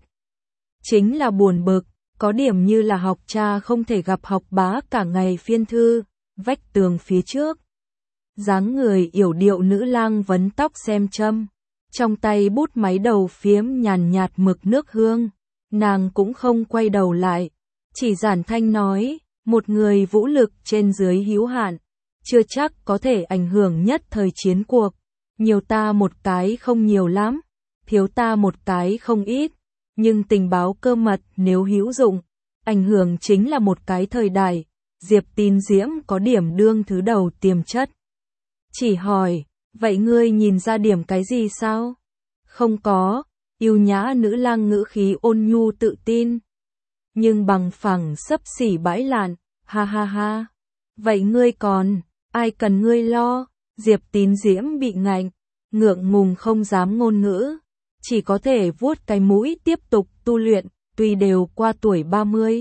Chính là buồn bực, có điểm như là học cha không thể gặp học bá cả ngày phiên thư, vách tường phía trước. Dáng người yểu điệu nữ lang vấn tóc xem châm, trong tay bút máy đầu phiếm nhàn nhạt mực nước hương, nàng cũng không quay đầu lại, chỉ giản thanh nói, một người vũ lực trên dưới hữu hạn, chưa chắc có thể ảnh hưởng nhất thời chiến cuộc, nhiều ta một cái không nhiều lắm, thiếu ta một cái không ít, nhưng tình báo cơ mật nếu hữu dụng, ảnh hưởng chính là một cái thời đại. Diệp Tín Diễm có điểm đương thứ đầu tiềm chất. Chỉ hỏi, vậy ngươi nhìn ra điểm cái gì sao? Không có, yêu nhã nữ lang ngữ khí ôn nhu tự tin. Nhưng bằng phẳng xấp xỉ bãi lạn, ha ha ha. Vậy ngươi còn, ai cần ngươi lo? Diệp Tín Diễm bị ngạnh, ngượng ngùng không dám ngôn ngữ. Chỉ có thể vuốt cái mũi tiếp tục tu luyện, tuy đều qua tuổi 30.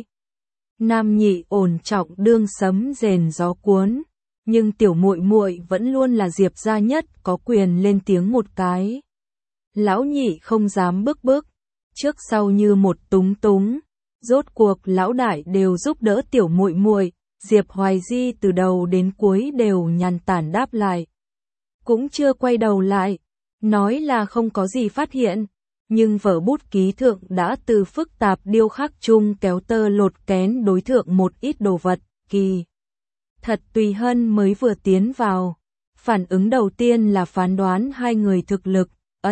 Nam nhị ổn trọng đương sấm rền gió cuốn, nhưng tiểu muội muội vẫn luôn là Diệp gia nhất có quyền lên tiếng một cái. Lão nhị không dám bức, trước sau như một túng túng, rốt cuộc lão đại đều giúp đỡ tiểu muội muội, Diệp Hoài Di từ đầu đến cuối đều nhàn tản đáp lại. Cũng chưa quay đầu lại, nói là không có gì phát hiện. Nhưng vở bút ký thượng đã từ phức tạp điêu khắc chung kéo tơ lột kén đối thượng một ít đồ vật, kỳ. Thật Tùy Hân mới vừa tiến vào, phản ứng đầu tiên là phán đoán hai người thực lực,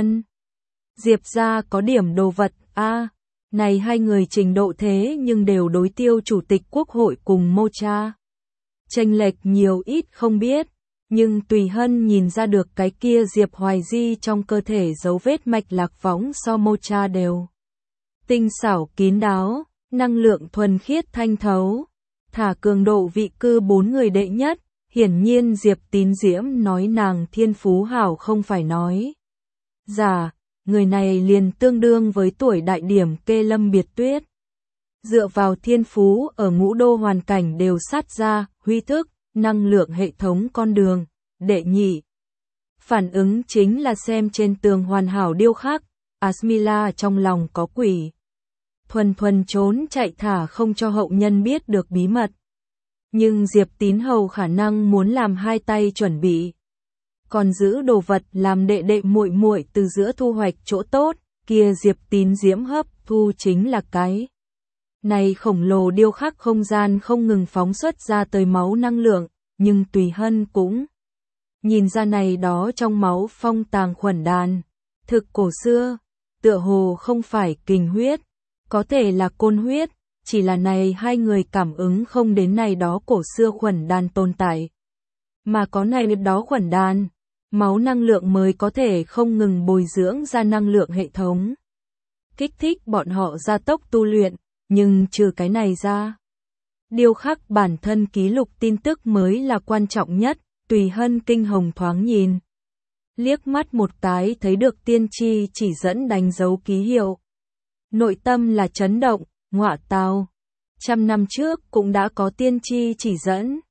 Diệp gia có điểm đồ vật, này hai người trình độ thế nhưng đều đối tiêu chủ tịch quốc hội cùng Mô Cha. Chênh lệch nhiều ít không biết. Nhưng Tùy Hân nhìn ra được cái kia Diệp Hoài Di trong cơ thể dấu vết mạch lạc võng so Mô Cha đều. Tinh xảo kín đáo, năng lượng thuần khiết thanh thấu, thả cường độ vị cư 4 người đệ nhất, hiển nhiên Diệp Tín Diễm nói nàng thiên phú hảo không phải nói. Giả, người này liền tương đương với tuổi đại điểm Kê Lâm Biệt Tuyết. Dựa vào thiên phú ở ngũ đô hoàn cảnh đều sát ra, huy thức. Năng lượng hệ thống con đường, đệ nhị. Phản ứng chính là xem trên tường hoàn hảo điêu khắc, Asmila trong lòng có quỷ. Thuần thuần trốn chạy thả không cho hậu nhân biết được bí mật. Nhưng Diệp Tín Hầu khả năng muốn làm hai tay chuẩn bị. Còn giữ đồ vật làm đệ đệ muội muội từ giữa thu hoạch chỗ tốt, kia Diệp Tín Diễm hấp thu chính là cái. Này khổng lồ điêu khắc không gian không ngừng phóng xuất ra tới máu năng lượng, nhưng Tùy Hân cũng nhìn ra này đó trong máu phong tàng khuẩn đàn, thực cổ xưa, tựa hồ không phải kình huyết, có thể là côn huyết, chỉ là này hai người cảm ứng không đến này đó cổ xưa khuẩn đàn tồn tại. Mà có này đó khuẩn đàn, máu năng lượng mới có thể không ngừng bồi dưỡng ra năng lượng hệ thống. Kích thích bọn họ gia tốc tu luyện. Nhưng trừ cái này ra, điêu khắc bản thân ký lục tin tức mới là quan trọng nhất. Tùy Hân kinh hồng thoáng nhìn, liếc mắt một cái thấy được tiên tri chỉ dẫn đánh dấu ký hiệu. Nội tâm là chấn động, ngọa tào. 100 năm trước cũng đã có tiên tri chỉ dẫn.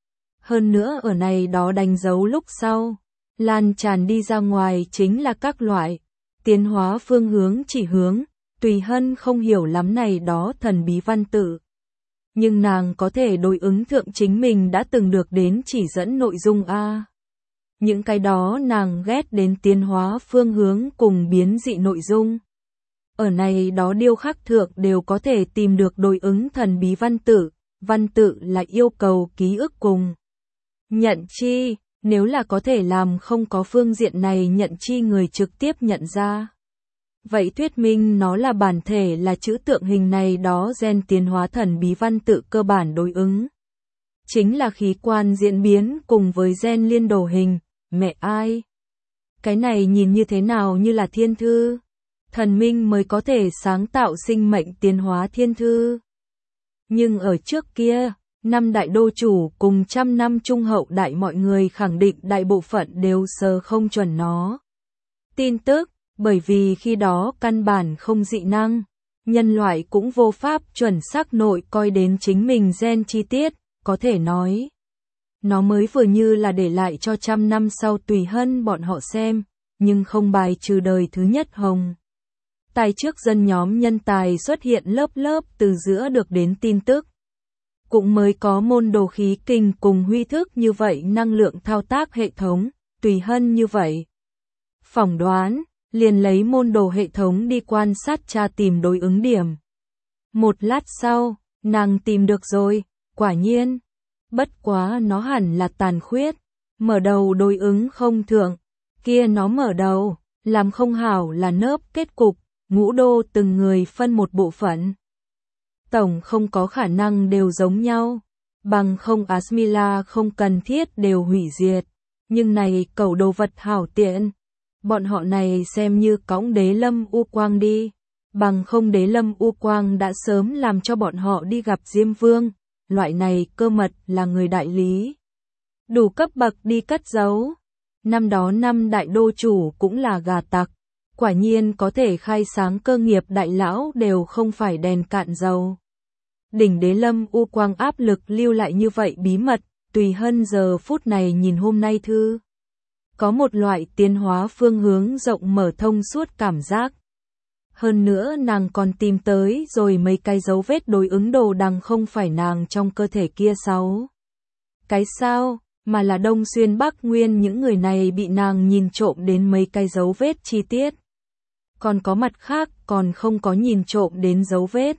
Hơn nữa ở này đó đánh dấu lúc sau, lan tràn đi ra ngoài chính là các loại tiến hóa phương hướng chỉ hướng, Tùy Hân không hiểu lắm này đó thần bí văn tự. Nhưng nàng có thể đối ứng thượng chính mình đã từng được đến chỉ dẫn nội dung A. Những cái đó nàng ghét đến tiến hóa phương hướng cùng biến dị nội dung. Ở này đó điêu khắc thượng đều có thể tìm được đối ứng thần bí văn tự là yêu cầu ký ức cùng nhận chi, nếu là có thể làm không có phương diện này nhận chi người trực tiếp nhận ra. Vậy thuyết minh nó là bản thể là chữ tượng hình này đó gen tiến hóa thần bí văn tự cơ bản đối ứng. Chính là khí quan diễn biến cùng với gen liên đồ hình, mẹ ai? Cái này nhìn như thế nào như là thiên thư? Thần minh mới có thể sáng tạo sinh mệnh tiến hóa thiên thư. Nhưng ở trước kia, 5 đại đô chủ cùng 100 năm trung hậu đại mọi người khẳng định đại bộ phận đều sờ không chuẩn nó. Tin tức, bởi vì khi đó căn bản không dị năng, nhân loại cũng vô pháp chuẩn xác nội coi đến chính mình gen chi tiết, có thể nói. Nó mới vừa như là để lại cho 100 năm sau Tùy Hân bọn họ xem, nhưng không bài trừ đời thứ nhất hồng. Tài trước dân nhóm nhân tài xuất hiện lớp lớp từ giữa được đến tin tức. Cũng mới có môn đồ khí kinh cùng huy thức như vậy năng lượng thao tác hệ thống, Tùy Hân như vậy. Phỏng đoán, liền lấy môn đồ hệ thống đi quan sát tra tìm đối ứng điểm. Một lát sau, nàng tìm được rồi, quả nhiên. Bất quá nó hẳn là tàn khuyết, mở đầu đối ứng không thượng, kia nó mở đầu, làm không hảo là nớp kết cục, ngũ đô từng người phân một bộ phận. Tổng không có khả năng đều giống nhau, bằng không Asmila không cần thiết đều hủy diệt, nhưng này cẩu đồ vật hảo tiện. Bọn họ này xem như cõng đế lâm U Quang đi, bằng không đế lâm U Quang đã sớm làm cho bọn họ đi gặp Diêm Vương, loại này cơ mật là người đại lý. Đủ cấp bậc đi cất giấu, năm đó 5 đại đô chủ cũng là gà tặc, quả nhiên có thể khai sáng cơ nghiệp đại lão đều không phải đèn cạn dầu. Đỉnh đế lâm U Quang áp lực lưu lại như vậy bí mật, Tùy Hân giờ phút này nhìn hôm nay thư. Có một loại tiến hóa phương hướng rộng mở thông suốt cảm giác. Hơn nữa nàng còn tìm tới rồi mấy cái dấu vết đối ứng đồ đằng không phải nàng trong cơ thể kia 6. Cái sao, mà là Đông Xuyên Bắc Nguyên những người này bị nàng nhìn trộm đến mấy cái dấu vết chi tiết. Còn có mặt khác còn không có nhìn trộm đến dấu vết.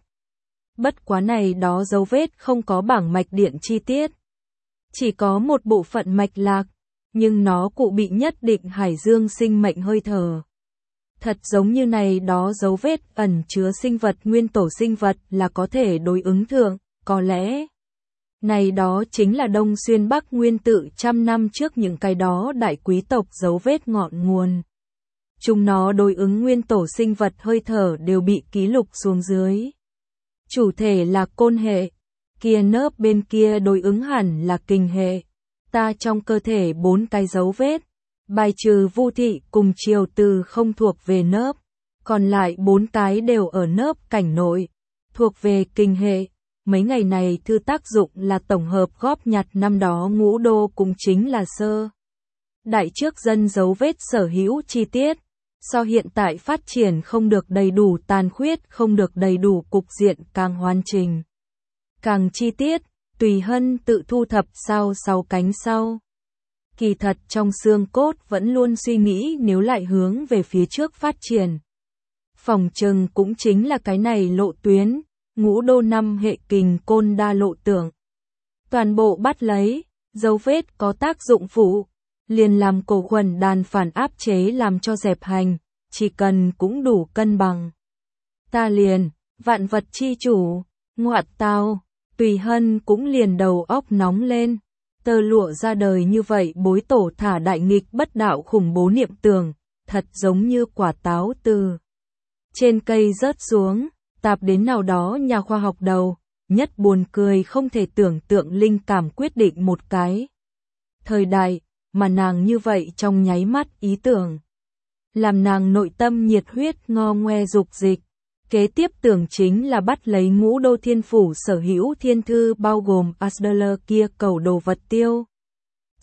Bất quá này đó dấu vết không có bảng mạch điện chi tiết. Chỉ có một bộ phận mạch lạc. Nhưng nó cụ bị nhất định hải dương sinh mệnh hơi thở. Thật giống như này đó dấu vết ẩn chứa sinh vật nguyên tổ sinh vật là có thể đối ứng thượng, có lẽ. Này đó chính là Đông Xuyên Bắc Nguyên tự 100 năm trước những cái đó đại quý tộc dấu vết ngọn nguồn. Chúng nó đối ứng nguyên tổ sinh vật hơi thở đều bị ký lục xuống dưới. Chủ thể là côn hệ, kia nớp bên kia đối ứng hẳn là kình hệ. Ta trong cơ thể 4 cái dấu vết, bài trừ Vu thị cùng Triều Từ không thuộc về nớp, còn lại 4 cái đều ở nớp cảnh nội, thuộc về kinh hệ. Mấy ngày này thư tác dụng là tổng hợp góp nhặt năm đó ngũ đô cũng chính là sơ. Đại trước dân dấu vết sở hữu chi tiết, so hiện tại phát triển không được đầy đủ tàn khuyết không được đầy đủ cục diện càng hoàn chỉnh, càng chi tiết. Tùy Hân tự thu thập sau cánh sau. Kỳ thật trong xương cốt vẫn luôn suy nghĩ nếu lại hướng về phía trước phát triển. Phòng trừng cũng chính là cái này lộ tuyến, ngũ đô 5 hệ kình côn đa lộ tưởng. Toàn bộ bắt lấy, dấu vết có tác dụng phụ, liền làm cổ khuẩn đàn phản áp chế làm cho dẹp hành, chỉ cần cũng đủ cân bằng. Ta liền, vạn vật chi chủ, ngoại tao. Tùy Hân cũng liền đầu óc nóng lên, tơ lụa ra đời như vậy bối tổ thả đại nghịch bất đạo khủng bố niệm tưởng, thật giống như quả táo từ trên cây rớt xuống, tạp đến nào đó nhà khoa học đầu, nhất buồn cười không thể tưởng tượng linh cảm quyết định một cái. Thời đại, mà nàng như vậy trong nháy mắt ý tưởng, làm nàng nội tâm nhiệt huyết ngo ngoe dục dịch. Kế tiếp tưởng chính là bắt lấy ngũ đô thiên phủ sở hữu thiên thư bao gồm Asdler kia cầu đồ vật tiêu.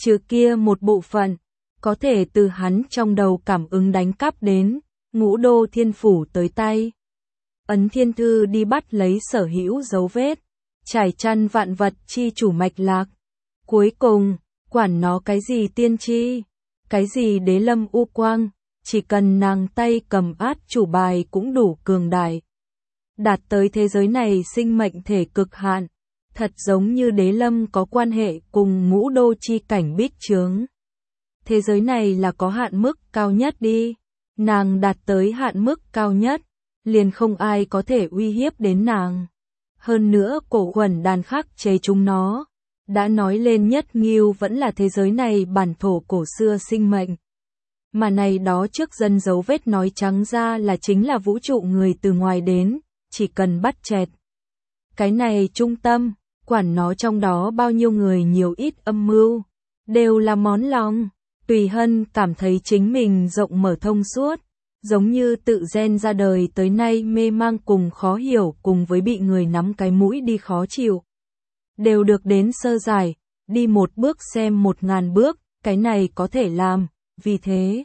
trừ kia một bộ phận, có thể từ hắn trong đầu cảm ứng đánh cắp đến, Ngũ Đô Thiên Phủ tới tay. Ấn Thiên Thư đi bắt lấy sở hữu dấu vết, trải chăn vạn vật chi chủ mạch lạc. Cuối cùng, quản nó cái gì tiên tri, cái gì đế lâm u quang, chỉ cần nàng tay cầm át chủ bài cũng đủ cường đại. Đạt tới thế giới này sinh mệnh thể cực hạn, thật giống như đế lâm có quan hệ cùng Ngũ Đô chi cảnh bích chướng. Thế giới này là có hạn mức cao nhất đi, nàng đạt tới hạn mức cao nhất, liền không ai có thể uy hiếp đến nàng. Hơn nữa cổ quẩn đàn khắc chế chúng nó, đã nói lên nhất nghiêu vẫn là thế giới này bản thổ cổ xưa sinh mệnh. Mà này đó trước dân dấu vết nói trắng ra là chính là vũ trụ người từ ngoài đến, chỉ cần bắt chẹt. Cái này trung tâm, quản nó trong đó bao nhiêu người nhiều ít âm mưu, đều là món lòng. Tùy Hân cảm thấy chính mình rộng mở thông suốt, giống như tự gen ra đời tới nay mê mang cùng khó hiểu cùng với bị người nắm cái mũi đi khó chịu. Đều được đến sơ giải, đi một bước xem 1000 bước, cái này có thể làm, vì thế.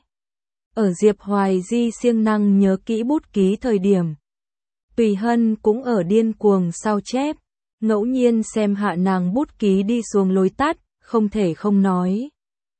Ở Diệp Hoài Di siêng năng nhớ kỹ bút ký thời điểm. Tùy Hân cũng ở điên cuồng sao chép, ngẫu nhiên xem hạ nàng bút ký đi xuống lối tắt, không thể không nói.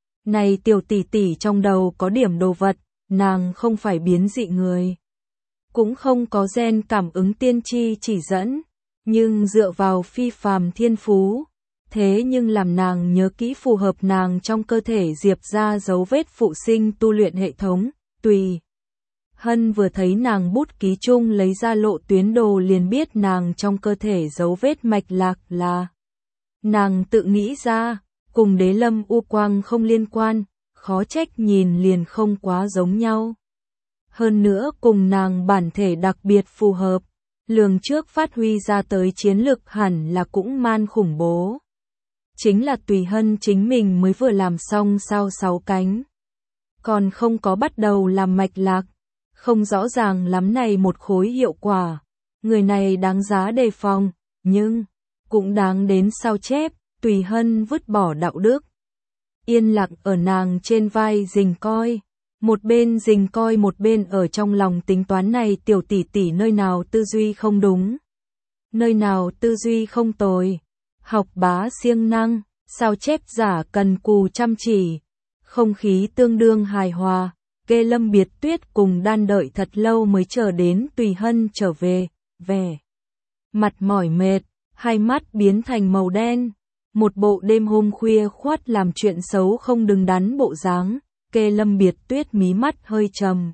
Này tiểu tỷ tỷ trong đầu có điểm đồ vật, nàng không phải biến dị người. Cũng không có gen cảm ứng tiên tri chỉ dẫn, nhưng dựa vào phi phàm thiên phú. Thế nhưng làm nàng nhớ kỹ phù hợp nàng trong cơ thể Diệp ra dấu vết phụ sinh tu luyện hệ thống, Tùy Hân vừa thấy nàng bút ký chung lấy ra lộ tuyến đồ liền biết nàng trong cơ thể dấu vết mạch lạc là. Nàng tự nghĩ ra, cùng đế lâm u quang không liên quan, khó trách nhìn liền không quá giống nhau. Hơn nữa cùng nàng bản thể đặc biệt phù hợp, lường trước phát huy ra tới chiến lực hẳn là cũng man khủng bố. Chính là Tùy Hân chính mình mới vừa làm xong sao 6 cánh. Còn không có bắt đầu làm mạch lạc, không rõ ràng lắm này một khối hiệu quả. Người này đáng giá đề phòng, nhưng cũng đáng đến sao chép. Tùy Hân vứt bỏ đạo đức, yên lặng ở nàng trên vai rình coi, một bên rình coi một bên ở trong lòng tính toán này tiểu tỷ tỷ nơi nào tư duy không đúng, nơi nào tư duy không tồi, học bá siêng năng, sao chép giả cần cù chăm chỉ, không khí tương đương hài hòa. Kê Lâm Biệt Tuyết cùng đan đợi thật lâu mới chờ đến Tùy Hân trở về, vẻ mặt mỏi mệt, hai mắt biến thành màu đen. Một bộ đêm hôm khuya khoắt làm chuyện xấu không đứng đắn bộ dáng, Kê Lâm Biệt Tuyết mí mắt hơi trầm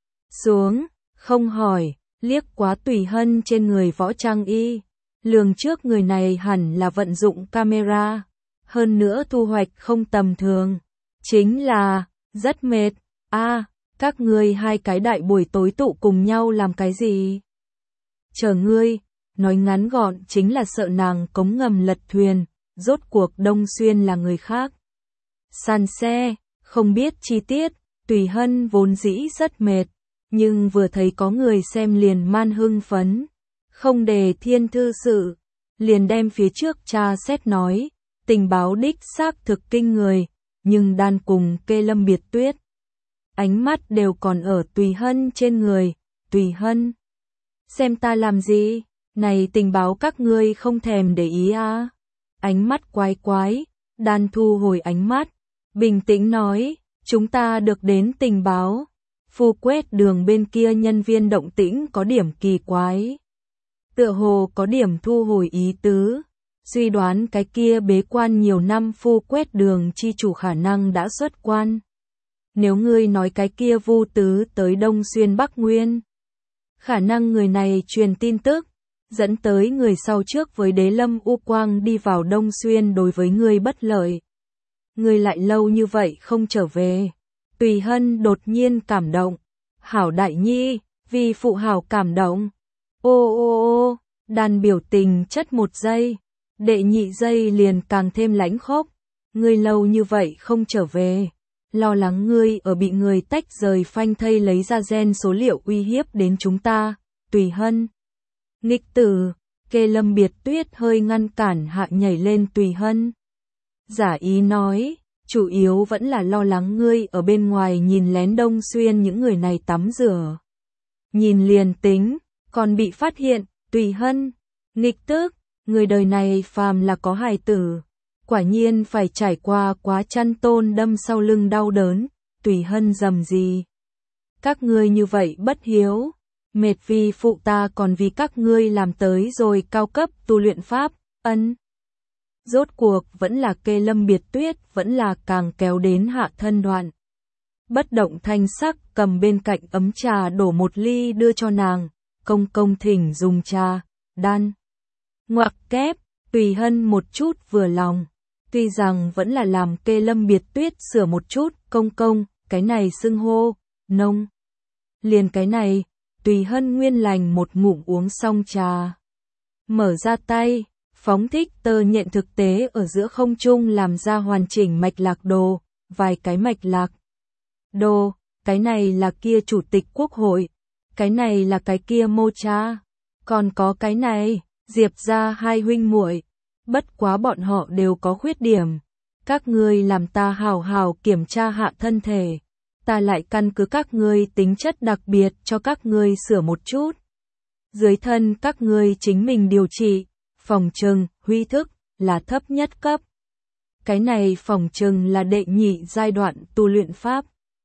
xuống, không hỏi, liếc quá Tùy Hân trên người võ trang y, lường trước người này hẳn là vận dụng camera, hơn nữa thu hoạch không tầm thường, chính là, rất mệt, các ngươi hai cái đại buổi tối tụ cùng nhau làm cái gì? Chờ ngươi, nói ngắn gọn chính là sợ nàng cống ngầm lật thuyền. Rốt cuộc Đông Xuyên là người khác. Sàn xe, không biết chi tiết, Tùy Hân vốn dĩ rất mệt, nhưng vừa thấy có người xem liền man hưng phấn. Không đề thiên thư sự, liền đem phía trước tra xét nói, tình báo đích xác thực kinh người, nhưng đan cùng Kê Lâm Biệt Tuyết. Ánh mắt đều còn ở Tùy Hân trên người, Tùy Hân. Xem ta làm gì, này tình báo các ngươi không thèm để ý à? Ánh mắt quái quái, đan thu hồi ánh mắt, bình tĩnh nói, chúng ta được đến tình báo. Phu quét đường bên kia nhân viên động tĩnh có điểm kỳ quái. Tựa hồ có điểm thu hồi ý tứ, suy đoán cái kia bế quan nhiều năm phu quét đường chi chủ khả năng đã xuất quan. Nếu ngươi nói cái kia Vu Tứ tới Đông Xuyên Bắc Nguyên, khả năng người này truyền tin tức, dẫn tới người sau trước với đế lâm u quang đi vào Đông Xuyên đối với ngươi bất lợi. Ngươi lại lâu như vậy không trở về. Tùy Hân đột nhiên cảm động. Hảo đại nhi, vì phụ hảo cảm động. Ô, đàn biểu tình chất 1 giây. Đệ nhị giây liền càng thêm lãnh khốc. Ngươi lâu như vậy không trở về. Lo lắng ngươi ở bị người tách rời phanh thây lấy ra gen số liệu uy hiếp đến chúng ta. Tùy Hân. Nghịch tử, Kê Lâm Biệt Tuyết hơi ngăn cản hạ nhảy lên Tùy Hân. Giả ý nói, chủ yếu vẫn là lo lắng ngươi ở bên ngoài nhìn lén Đông Xuyên những người này tắm rửa. Nhìn liền tính, còn bị phát hiện, Tùy Hân, nghịch tước, người đời này phàm là có hài tử, quả nhiên phải trải qua quá chăn tôn đâm sau lưng đau đớn. Tùy Hân rầm gì. Các ngươi như vậy bất hiếu, mệt vì phụ ta còn vì các ngươi làm tới rồi cao cấp tu luyện pháp, ân. Rốt cuộc vẫn là Kê Lâm Biệt Tuyết, vẫn là càng kéo đến Hạ Thân Đoạn. Bất động thanh sắc cầm bên cạnh ấm trà đổ một ly đưa cho nàng, công công thỉnh dùng trà, đan. Ngoặc kép, Tùy Hân một chút vừa lòng. Tuy rằng vẫn là làm Kê Lâm Biệt Tuyết sửa một chút, công công, cái này xưng hô, nông. Liền cái này, Tùy Hân nguyên lành một ngụm uống xong trà. Mở ra tay, phóng thích tơ nhện thực tế ở giữa không trung làm ra hoàn chỉnh mạch lạc đồ, vài cái mạch lạc đồ, cái này là kia chủ tịch quốc hội, cái này là cái kia mô cha, còn có cái này, Diệp ra hai huynh muội, bất quá bọn họ đều có khuyết điểm. Các ngươi làm ta hào hào kiểm tra hạ thân thể, ta lại căn cứ các ngươi tính chất đặc biệt cho các ngươi sửa một chút. Dưới thân các ngươi chính mình điều trị, phòng trừng, huy thức, là thấp nhất cấp. Cái này phòng trừng là đệ nhị giai đoạn tu luyện pháp.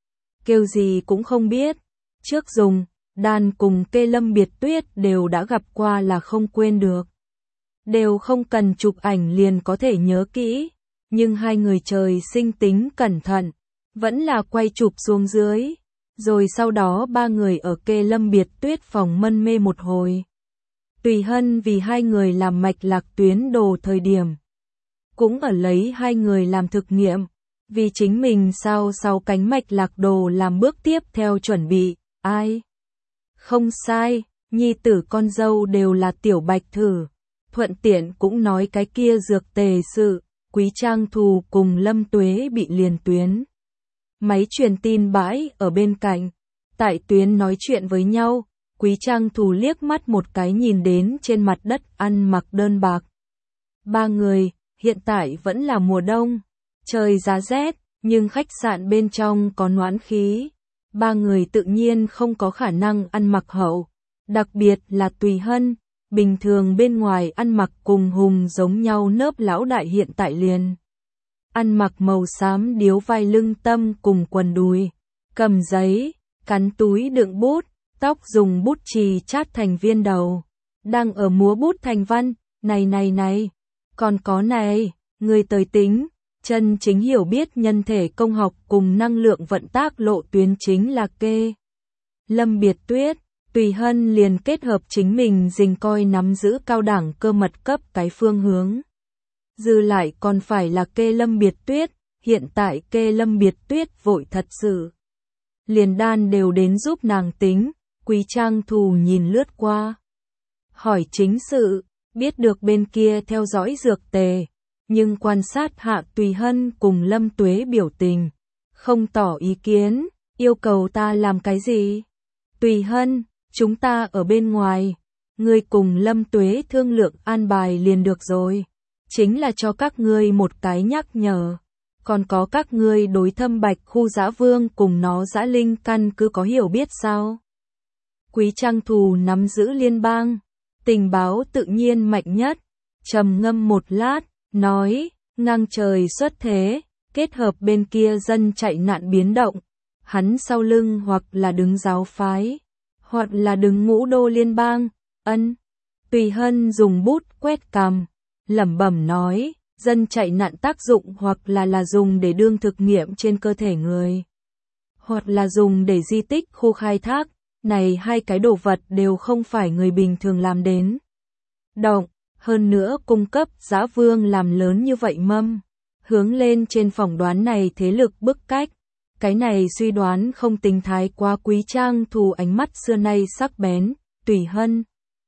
Kêu gì cũng không biết, trước dùng, đan cùng Kê Lâm Biệt Tuyết đều đã gặp qua là không quên được. Đều không cần chụp ảnh liền có thể nhớ kỹ, nhưng hai người trời sinh tính cẩn thận, vẫn là quay chụp xuống dưới. Rồi sau đó ba người ở Kê Lâm Biệt Tuyết phòng mân mê một hồi. Tùy Hân vì hai người làm mạch lạc tuyến đồ thời điểm, cũng ở lấy hai người làm thực nghiệm, vì chính mình sau cánh mạch lạc đồ làm bước tiếp theo chuẩn bị, ai? Không sai, nhi tử con dâu đều là tiểu bạch thử, thuận tiện cũng nói cái kia dược tề sự, Quý Trang Thù cùng Lâm Tuế bị liền tuyến. Máy truyền tin bãi ở bên cạnh, tại tuyến nói chuyện với nhau, Quý Trang Thù liếc mắt một cái nhìn đến trên mặt đất ăn mặc đơn bạc. Ba người, hiện tại vẫn là mùa đông, trời giá rét, nhưng khách sạn bên trong có noãn khí. Ba người tự nhiên không có khả năng ăn mặc hậu, đặc biệt là Tùy Hân, bình thường bên ngoài ăn mặc cùng Hùng giống nhau nớp lão đại hiện tại liền. Ăn mặc màu xám điếu vai lưng tâm cùng quần đùi, cầm giấy, cắn túi đựng bút, tóc dùng bút chì chát thành viên đầu, đang ở múa bút thành văn, này, còn có này, người tới tính, chân chính hiểu biết nhân thể công học cùng năng lượng vận tác lộ tuyến chính là Kê Lâm Biệt Tuyết. Tùy Hân liền kết hợp chính mình dình coi nắm giữ cao đẳng cơ mật cấp cái phương hướng. Dư lại còn phải là Kê Lâm Biệt Tuyết, hiện tại Kê Lâm Biệt Tuyết vội thật sự. Liền đan đều đến giúp nàng tính, Quý Trang Thù nhìn lướt qua. Hỏi chính sự, biết được bên kia theo dõi dược tề, nhưng quan sát hạ Tùy Hân cùng Lâm Tuế biểu tình, không tỏ ý kiến, yêu cầu ta làm cái gì? Tùy Hân, chúng ta ở bên ngoài, ngươi cùng Lâm Tuế thương lượng an bài liền được rồi, chính là cho các ngươi một cái nhắc nhở, còn có các ngươi đối Thâm Bạch khu Dã Vương cùng nó Dã Linh căn cứ có hiểu biết sao? Quý Trang Thù nắm giữ liên bang, tình báo tự nhiên mạnh nhất, trầm ngâm một lát, nói, ngang trời xuất thế, kết hợp bên kia dân chạy nạn biến động, hắn sau lưng hoặc là đứng giáo phái, hoặc là đứng ngũ đô liên bang, ân. Tùy Hân dùng bút quét cằm, lẩm bẩm nói, dân chạy nạn tác dụng hoặc là dùng để đương thực nghiệm trên cơ thể người, hoặc là dùng để di tích khu khai thác, này hai cái đồ vật đều không phải người bình thường làm đến. Động, hơn nữa cung cấp Dã Vương làm lớn như vậy mâm, hướng lên trên phỏng đoán này thế lực bức cách. Cái này suy đoán không tính thái quá. Quý Trang Thù ánh mắt xưa nay sắc bén, Tùy Hân.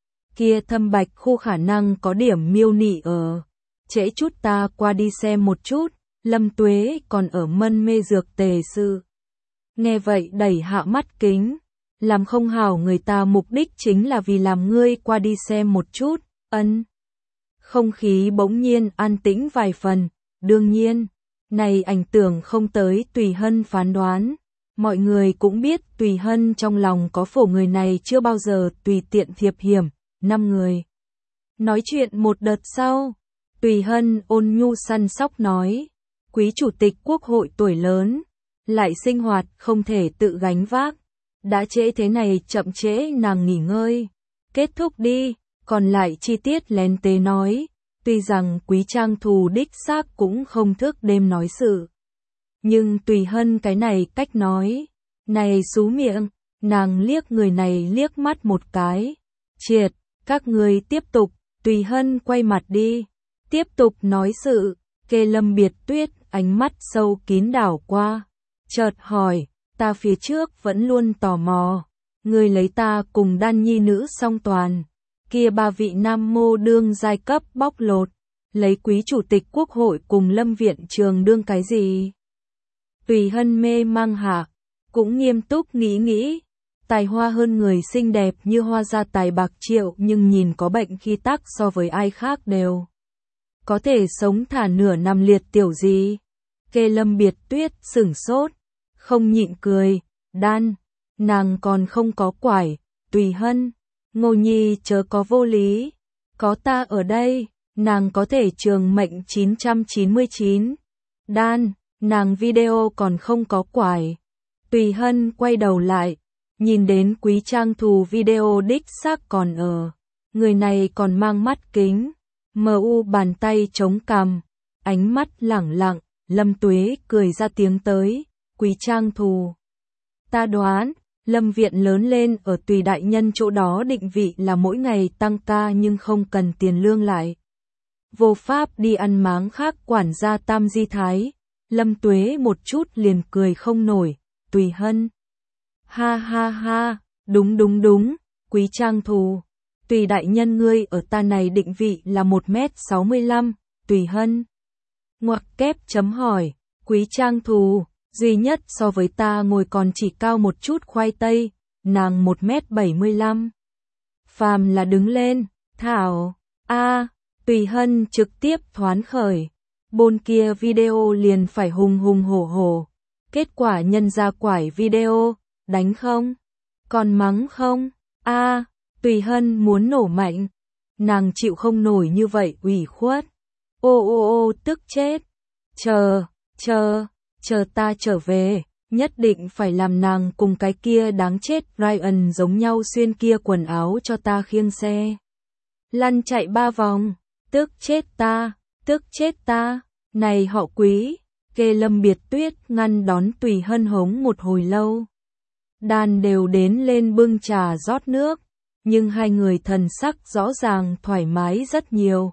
Kia Thâm Bạch khu khả năng có điểm miêu nị ở. Trễ chút ta qua đi xem một chút, Lâm Tuế còn ở mân mê dược tề sự. Nghe vậy đẩy hạ mắt kính, làm không hảo người ta mục đích chính là vì làm ngươi qua đi xem một chút, ân. Không khí bỗng nhiên an tĩnh vài phần, đương nhiên, Này ảnh tưởng không tới Tùy Hân phán đoán. Mọi người cũng biết Tùy Hân trong lòng có phổ, người này chưa bao giờ tùy tiện thiệp hiểm. 5 người nói chuyện một đợt sau, Tùy Hân ôn nhu săn sóc nói, quý chủ tịch quốc hội tuổi lớn, lại sinh hoạt không thể tự gánh vác. Đã trễ thế này chậm trễ nàng nghỉ ngơi. Kết thúc đi, còn lại chi tiết lén tế nói. Tuy rằng Quý Trang Thù đích xác cũng không thức đêm nói sự. Nhưng Tùy Hân cái này cách nói. Này xú miệng, nàng liếc người này liếc mắt một cái. Triệt, các người tiếp tục, Tùy Hân quay mặt đi. Tiếp tục nói sự, Kê Lâm Biệt Tuyết ánh mắt sâu kín đảo qua. Chợt hỏi, ta phía trước vẫn luôn tò mò. Người lấy ta cùng đan nhi nữ song toàn. Kia 3 vị nam mô đương giai cấp bóc lột. Lấy quý chủ tịch quốc hội cùng Lâm Viện Trường đương cái gì? Tùy Hân mê mang hạ, cũng nghiêm túc nghĩ. Tài hoa hơn người xinh đẹp như hoa gia tài bạc triệu, nhưng nhìn có bệnh khi tác so với ai khác đều. Có thể sống thả nửa nằm liệt tiểu gì? Kê Lâm Biệt Tuyết sửng sốt, không nhịn cười, đan, nàng còn không có quải. Tùy Hân, Ngô Nhi chớ có vô lý, có ta ở đây, nàng có thể trường mệnh 999. Đan, nàng video còn không có quải. Tùy Hân quay đầu lại, nhìn đến Quý Trang Thù video đích xác còn ở. Người này còn mang mắt kính, mu bàn tay chống cằm, ánh mắt lẳng lặng. Lâm Tuế cười ra tiếng tới, Quý Trang Thù. Ta đoán, Lâm Viện lớn lên ở Tùy đại nhân chỗ đó định vị là mỗi ngày tăng ca nhưng không cần tiền lương lại. Vô pháp đi ăn máng khác quản gia Tam Di Thái. Lâm Tuế một chút liền cười không nổi. Tùy Hân. Ha ha ha, đúng, Quý Trang Thù. Tùy đại nhân ngươi ở ta này định vị là 1m65, Tùy Hân. Ngoặc kép chấm hỏi, Quý Trang Thù, duy nhất so với ta ngồi còn chỉ cao một chút khoai tây, nàng 1m75. Phàm là đứng lên, thảo, Tùy Hân trực tiếp thoán khởi. Bôn kia video liền phải hùng hổ. Kết quả nhân ra quải video, đánh không? Còn mắng không? Tùy Hân muốn nổ mạnh. Nàng chịu không nổi như vậy ủy khuất. Ô tức chết. Chờ ta trở về, nhất định phải làm nàng cùng cái kia đáng chết Ryan giống nhau xuyên kia quần áo cho ta khiêng xe. Lăn chạy 3 vòng, tức chết ta, này họ Quý. Kê Lâm Biệt Tuyết ngăn đón Tùy Hân hống một hồi lâu. Đàn đều đến lên bưng trà rót nước, nhưng hai người thần sắc rõ ràng thoải mái rất nhiều.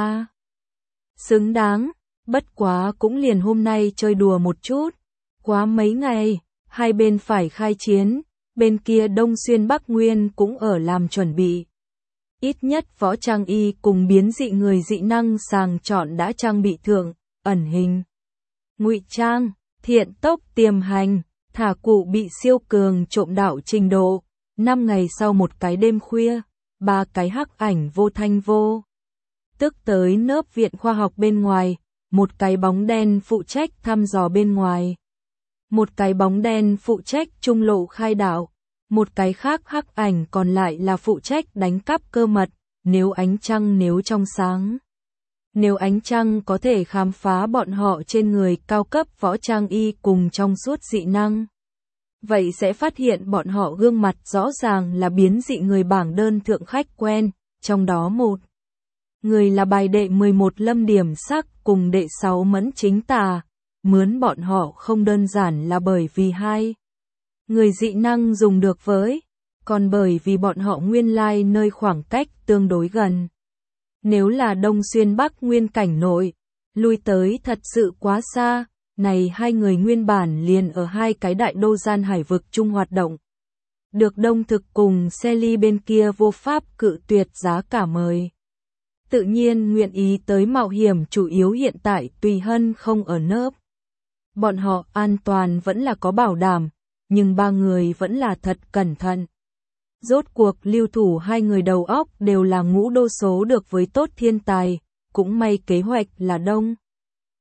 Xứng đáng, bất quá cũng liền hôm nay chơi đùa một chút. Quá mấy ngày, hai bên phải khai chiến, bên kia Đông Xuyên Bắc Nguyên cũng ở làm chuẩn bị. Ít nhất Võ Trang Y cùng biến dị người dị năng sàng chọn đã trang bị thượng, ẩn hình, ngụy trang, thiện tốc tiềm hành, thả cụ bị siêu cường trộm đạo trình độ. 5 ngày sau một cái đêm khuya, 3 cái hắc ảnh vô thanh vô tức tới nớp viện khoa học bên ngoài, một cái bóng đen phụ trách thăm dò bên ngoài, một cái bóng đen phụ trách trung lộ khai đạo, một cái khác hắc ảnh còn lại là phụ trách đánh cắp cơ mật, nếu trong sáng. Nếu ánh trăng có thể khám phá bọn họ trên người cao cấp Võ Trang Y cùng trong suốt dị năng, vậy sẽ phát hiện bọn họ gương mặt rõ ràng là biến dị người bảng đơn thượng khách quen, trong đó một người là bài đệ 11 Lâm Điểm Sắc cùng đệ 6 Mẫn Chính Tà. Mướn bọn họ không đơn giản là bởi vì hai người dị năng dùng được với, còn bởi vì bọn họ nguyên lai nơi khoảng cách tương đối gần. Nếu là Đông Xuyên Bắc Nguyên cảnh nội, lui tới thật sự quá xa, này hai người nguyên bản liền ở hai cái đại đô gian hải vực chung hoạt động. Được Đông Thực cùng Selly bên kia vô pháp cự tuyệt giá cả mời. Tự nhiên nguyện ý tới mạo hiểm, chủ yếu hiện tại Tùy Hân không ở nớp. Bọn họ an toàn vẫn là có bảo đảm, nhưng 3 người vẫn là thật cẩn thận. Rốt cuộc lưu thủ hai người đầu óc đều là ngũ đô số được với tốt thiên tài, cũng may kế hoạch là đông.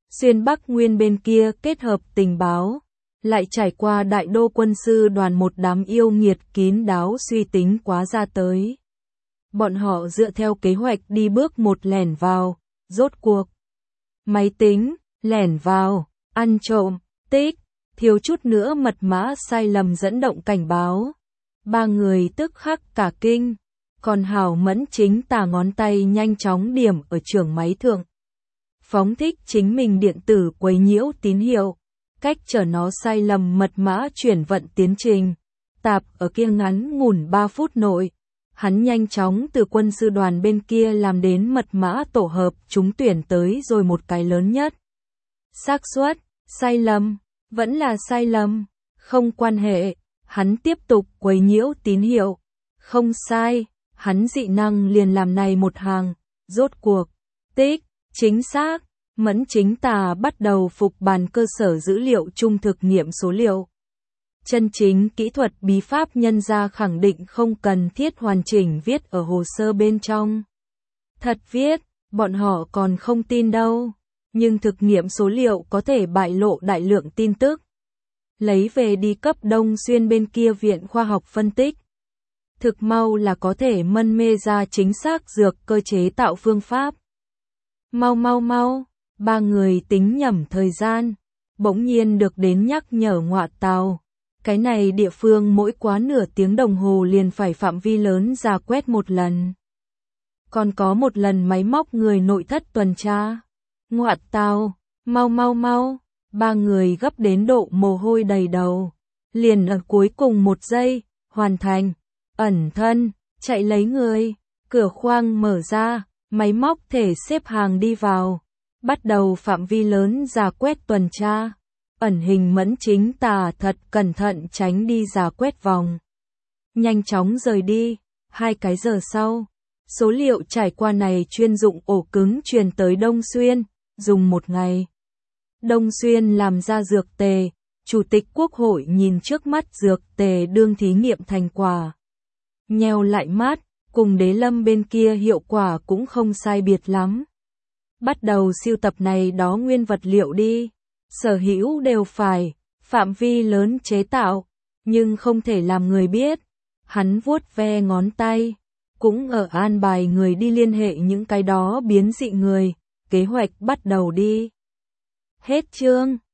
xuyên Bắc Nguyên bên kia kết hợp tình báo, lại trải qua đại đô quân sư đoàn một đám yêu nghiệt kín đáo suy tính quá ra tới. Bọn họ dựa theo kế hoạch đi bước một lẻn vào, rốt cuộc. Máy tính, lẻn vào, ăn trộm, tích, thiếu chút nữa mật mã sai lầm dẫn động cảnh báo. Ba người tức khắc cả kinh, còn Hảo Mẫn chính tà ngón tay nhanh chóng điểm ở trưởng máy thượng. Phóng thích chính mình điện tử quấy nhiễu tín hiệu, cách trở nó sai lầm mật mã chuyển vận tiến trình. Tạp ở kia ngắn ngủn 3 phút nội, hắn nhanh chóng từ quân sư đoàn bên kia làm đến mật mã tổ hợp trúng tuyển tới rồi một cái lớn nhất. Xác suất, sai lầm, vẫn là sai lầm, không quan hệ, hắn tiếp tục quấy nhiễu tín hiệu. Không sai, hắn dị năng liền làm này một hàng, rốt cuộc, tích, chính xác, Mẫn chính tà bắt đầu phục bàn cơ sở dữ liệu chung thực nghiệm số liệu. Chân chính kỹ thuật bí pháp nhân ra khẳng định không cần thiết hoàn chỉnh viết ở hồ sơ bên trong. Thật viết, bọn họ còn không tin đâu, nhưng thực nghiệm số liệu có thể bại lộ đại lượng tin tức. Lấy về đi cấp Đông Xuyên bên kia viện khoa học phân tích. Thực mau là có thể mân mê ra chính xác dược cơ chế tạo phương pháp. Mau, ba người tính nhẩm thời gian, bỗng nhiên được đến nhắc nhở ngoại tàu. Cái này địa phương mỗi quá nửa tiếng đồng hồ liền phải phạm vi lớn ra quét một lần. Còn có một lần máy móc người nội thất tuần tra. Ngoại tàu, mau, ba người gấp đến độ mồ hôi đầy đầu. Liền ở cuối cùng một giây, hoàn thành, ẩn thân, chạy lấy người, cửa khoang mở ra, máy móc thể xếp hàng đi vào. Bắt đầu phạm vi lớn ra quét tuần tra. Ẩn hình Mẫn chính tà thật cẩn thận tránh đi ra quét vòng. Nhanh chóng rời đi, 2 cái giờ sau. Số liệu trải qua này chuyên dụng ổ cứng truyền tới Đông Xuyên, dùng 1 ngày. Đông Xuyên làm ra dược tề, Chủ tịch Quốc hội nhìn trước mắt dược tề đương thí nghiệm thành quả. Nheo lại mắt, cùng Đế Lâm bên kia hiệu quả cũng không sai biệt lắm. Bắt đầu sưu tập này đó nguyên vật liệu đi. Sở hữu đều phải, phạm vi lớn chế tạo, nhưng không thể làm người biết. Hắn vuốt ve ngón tay, cũng ở an bài người đi liên hệ những cái đó biến dị người, kế hoạch bắt đầu đi. Hết chương.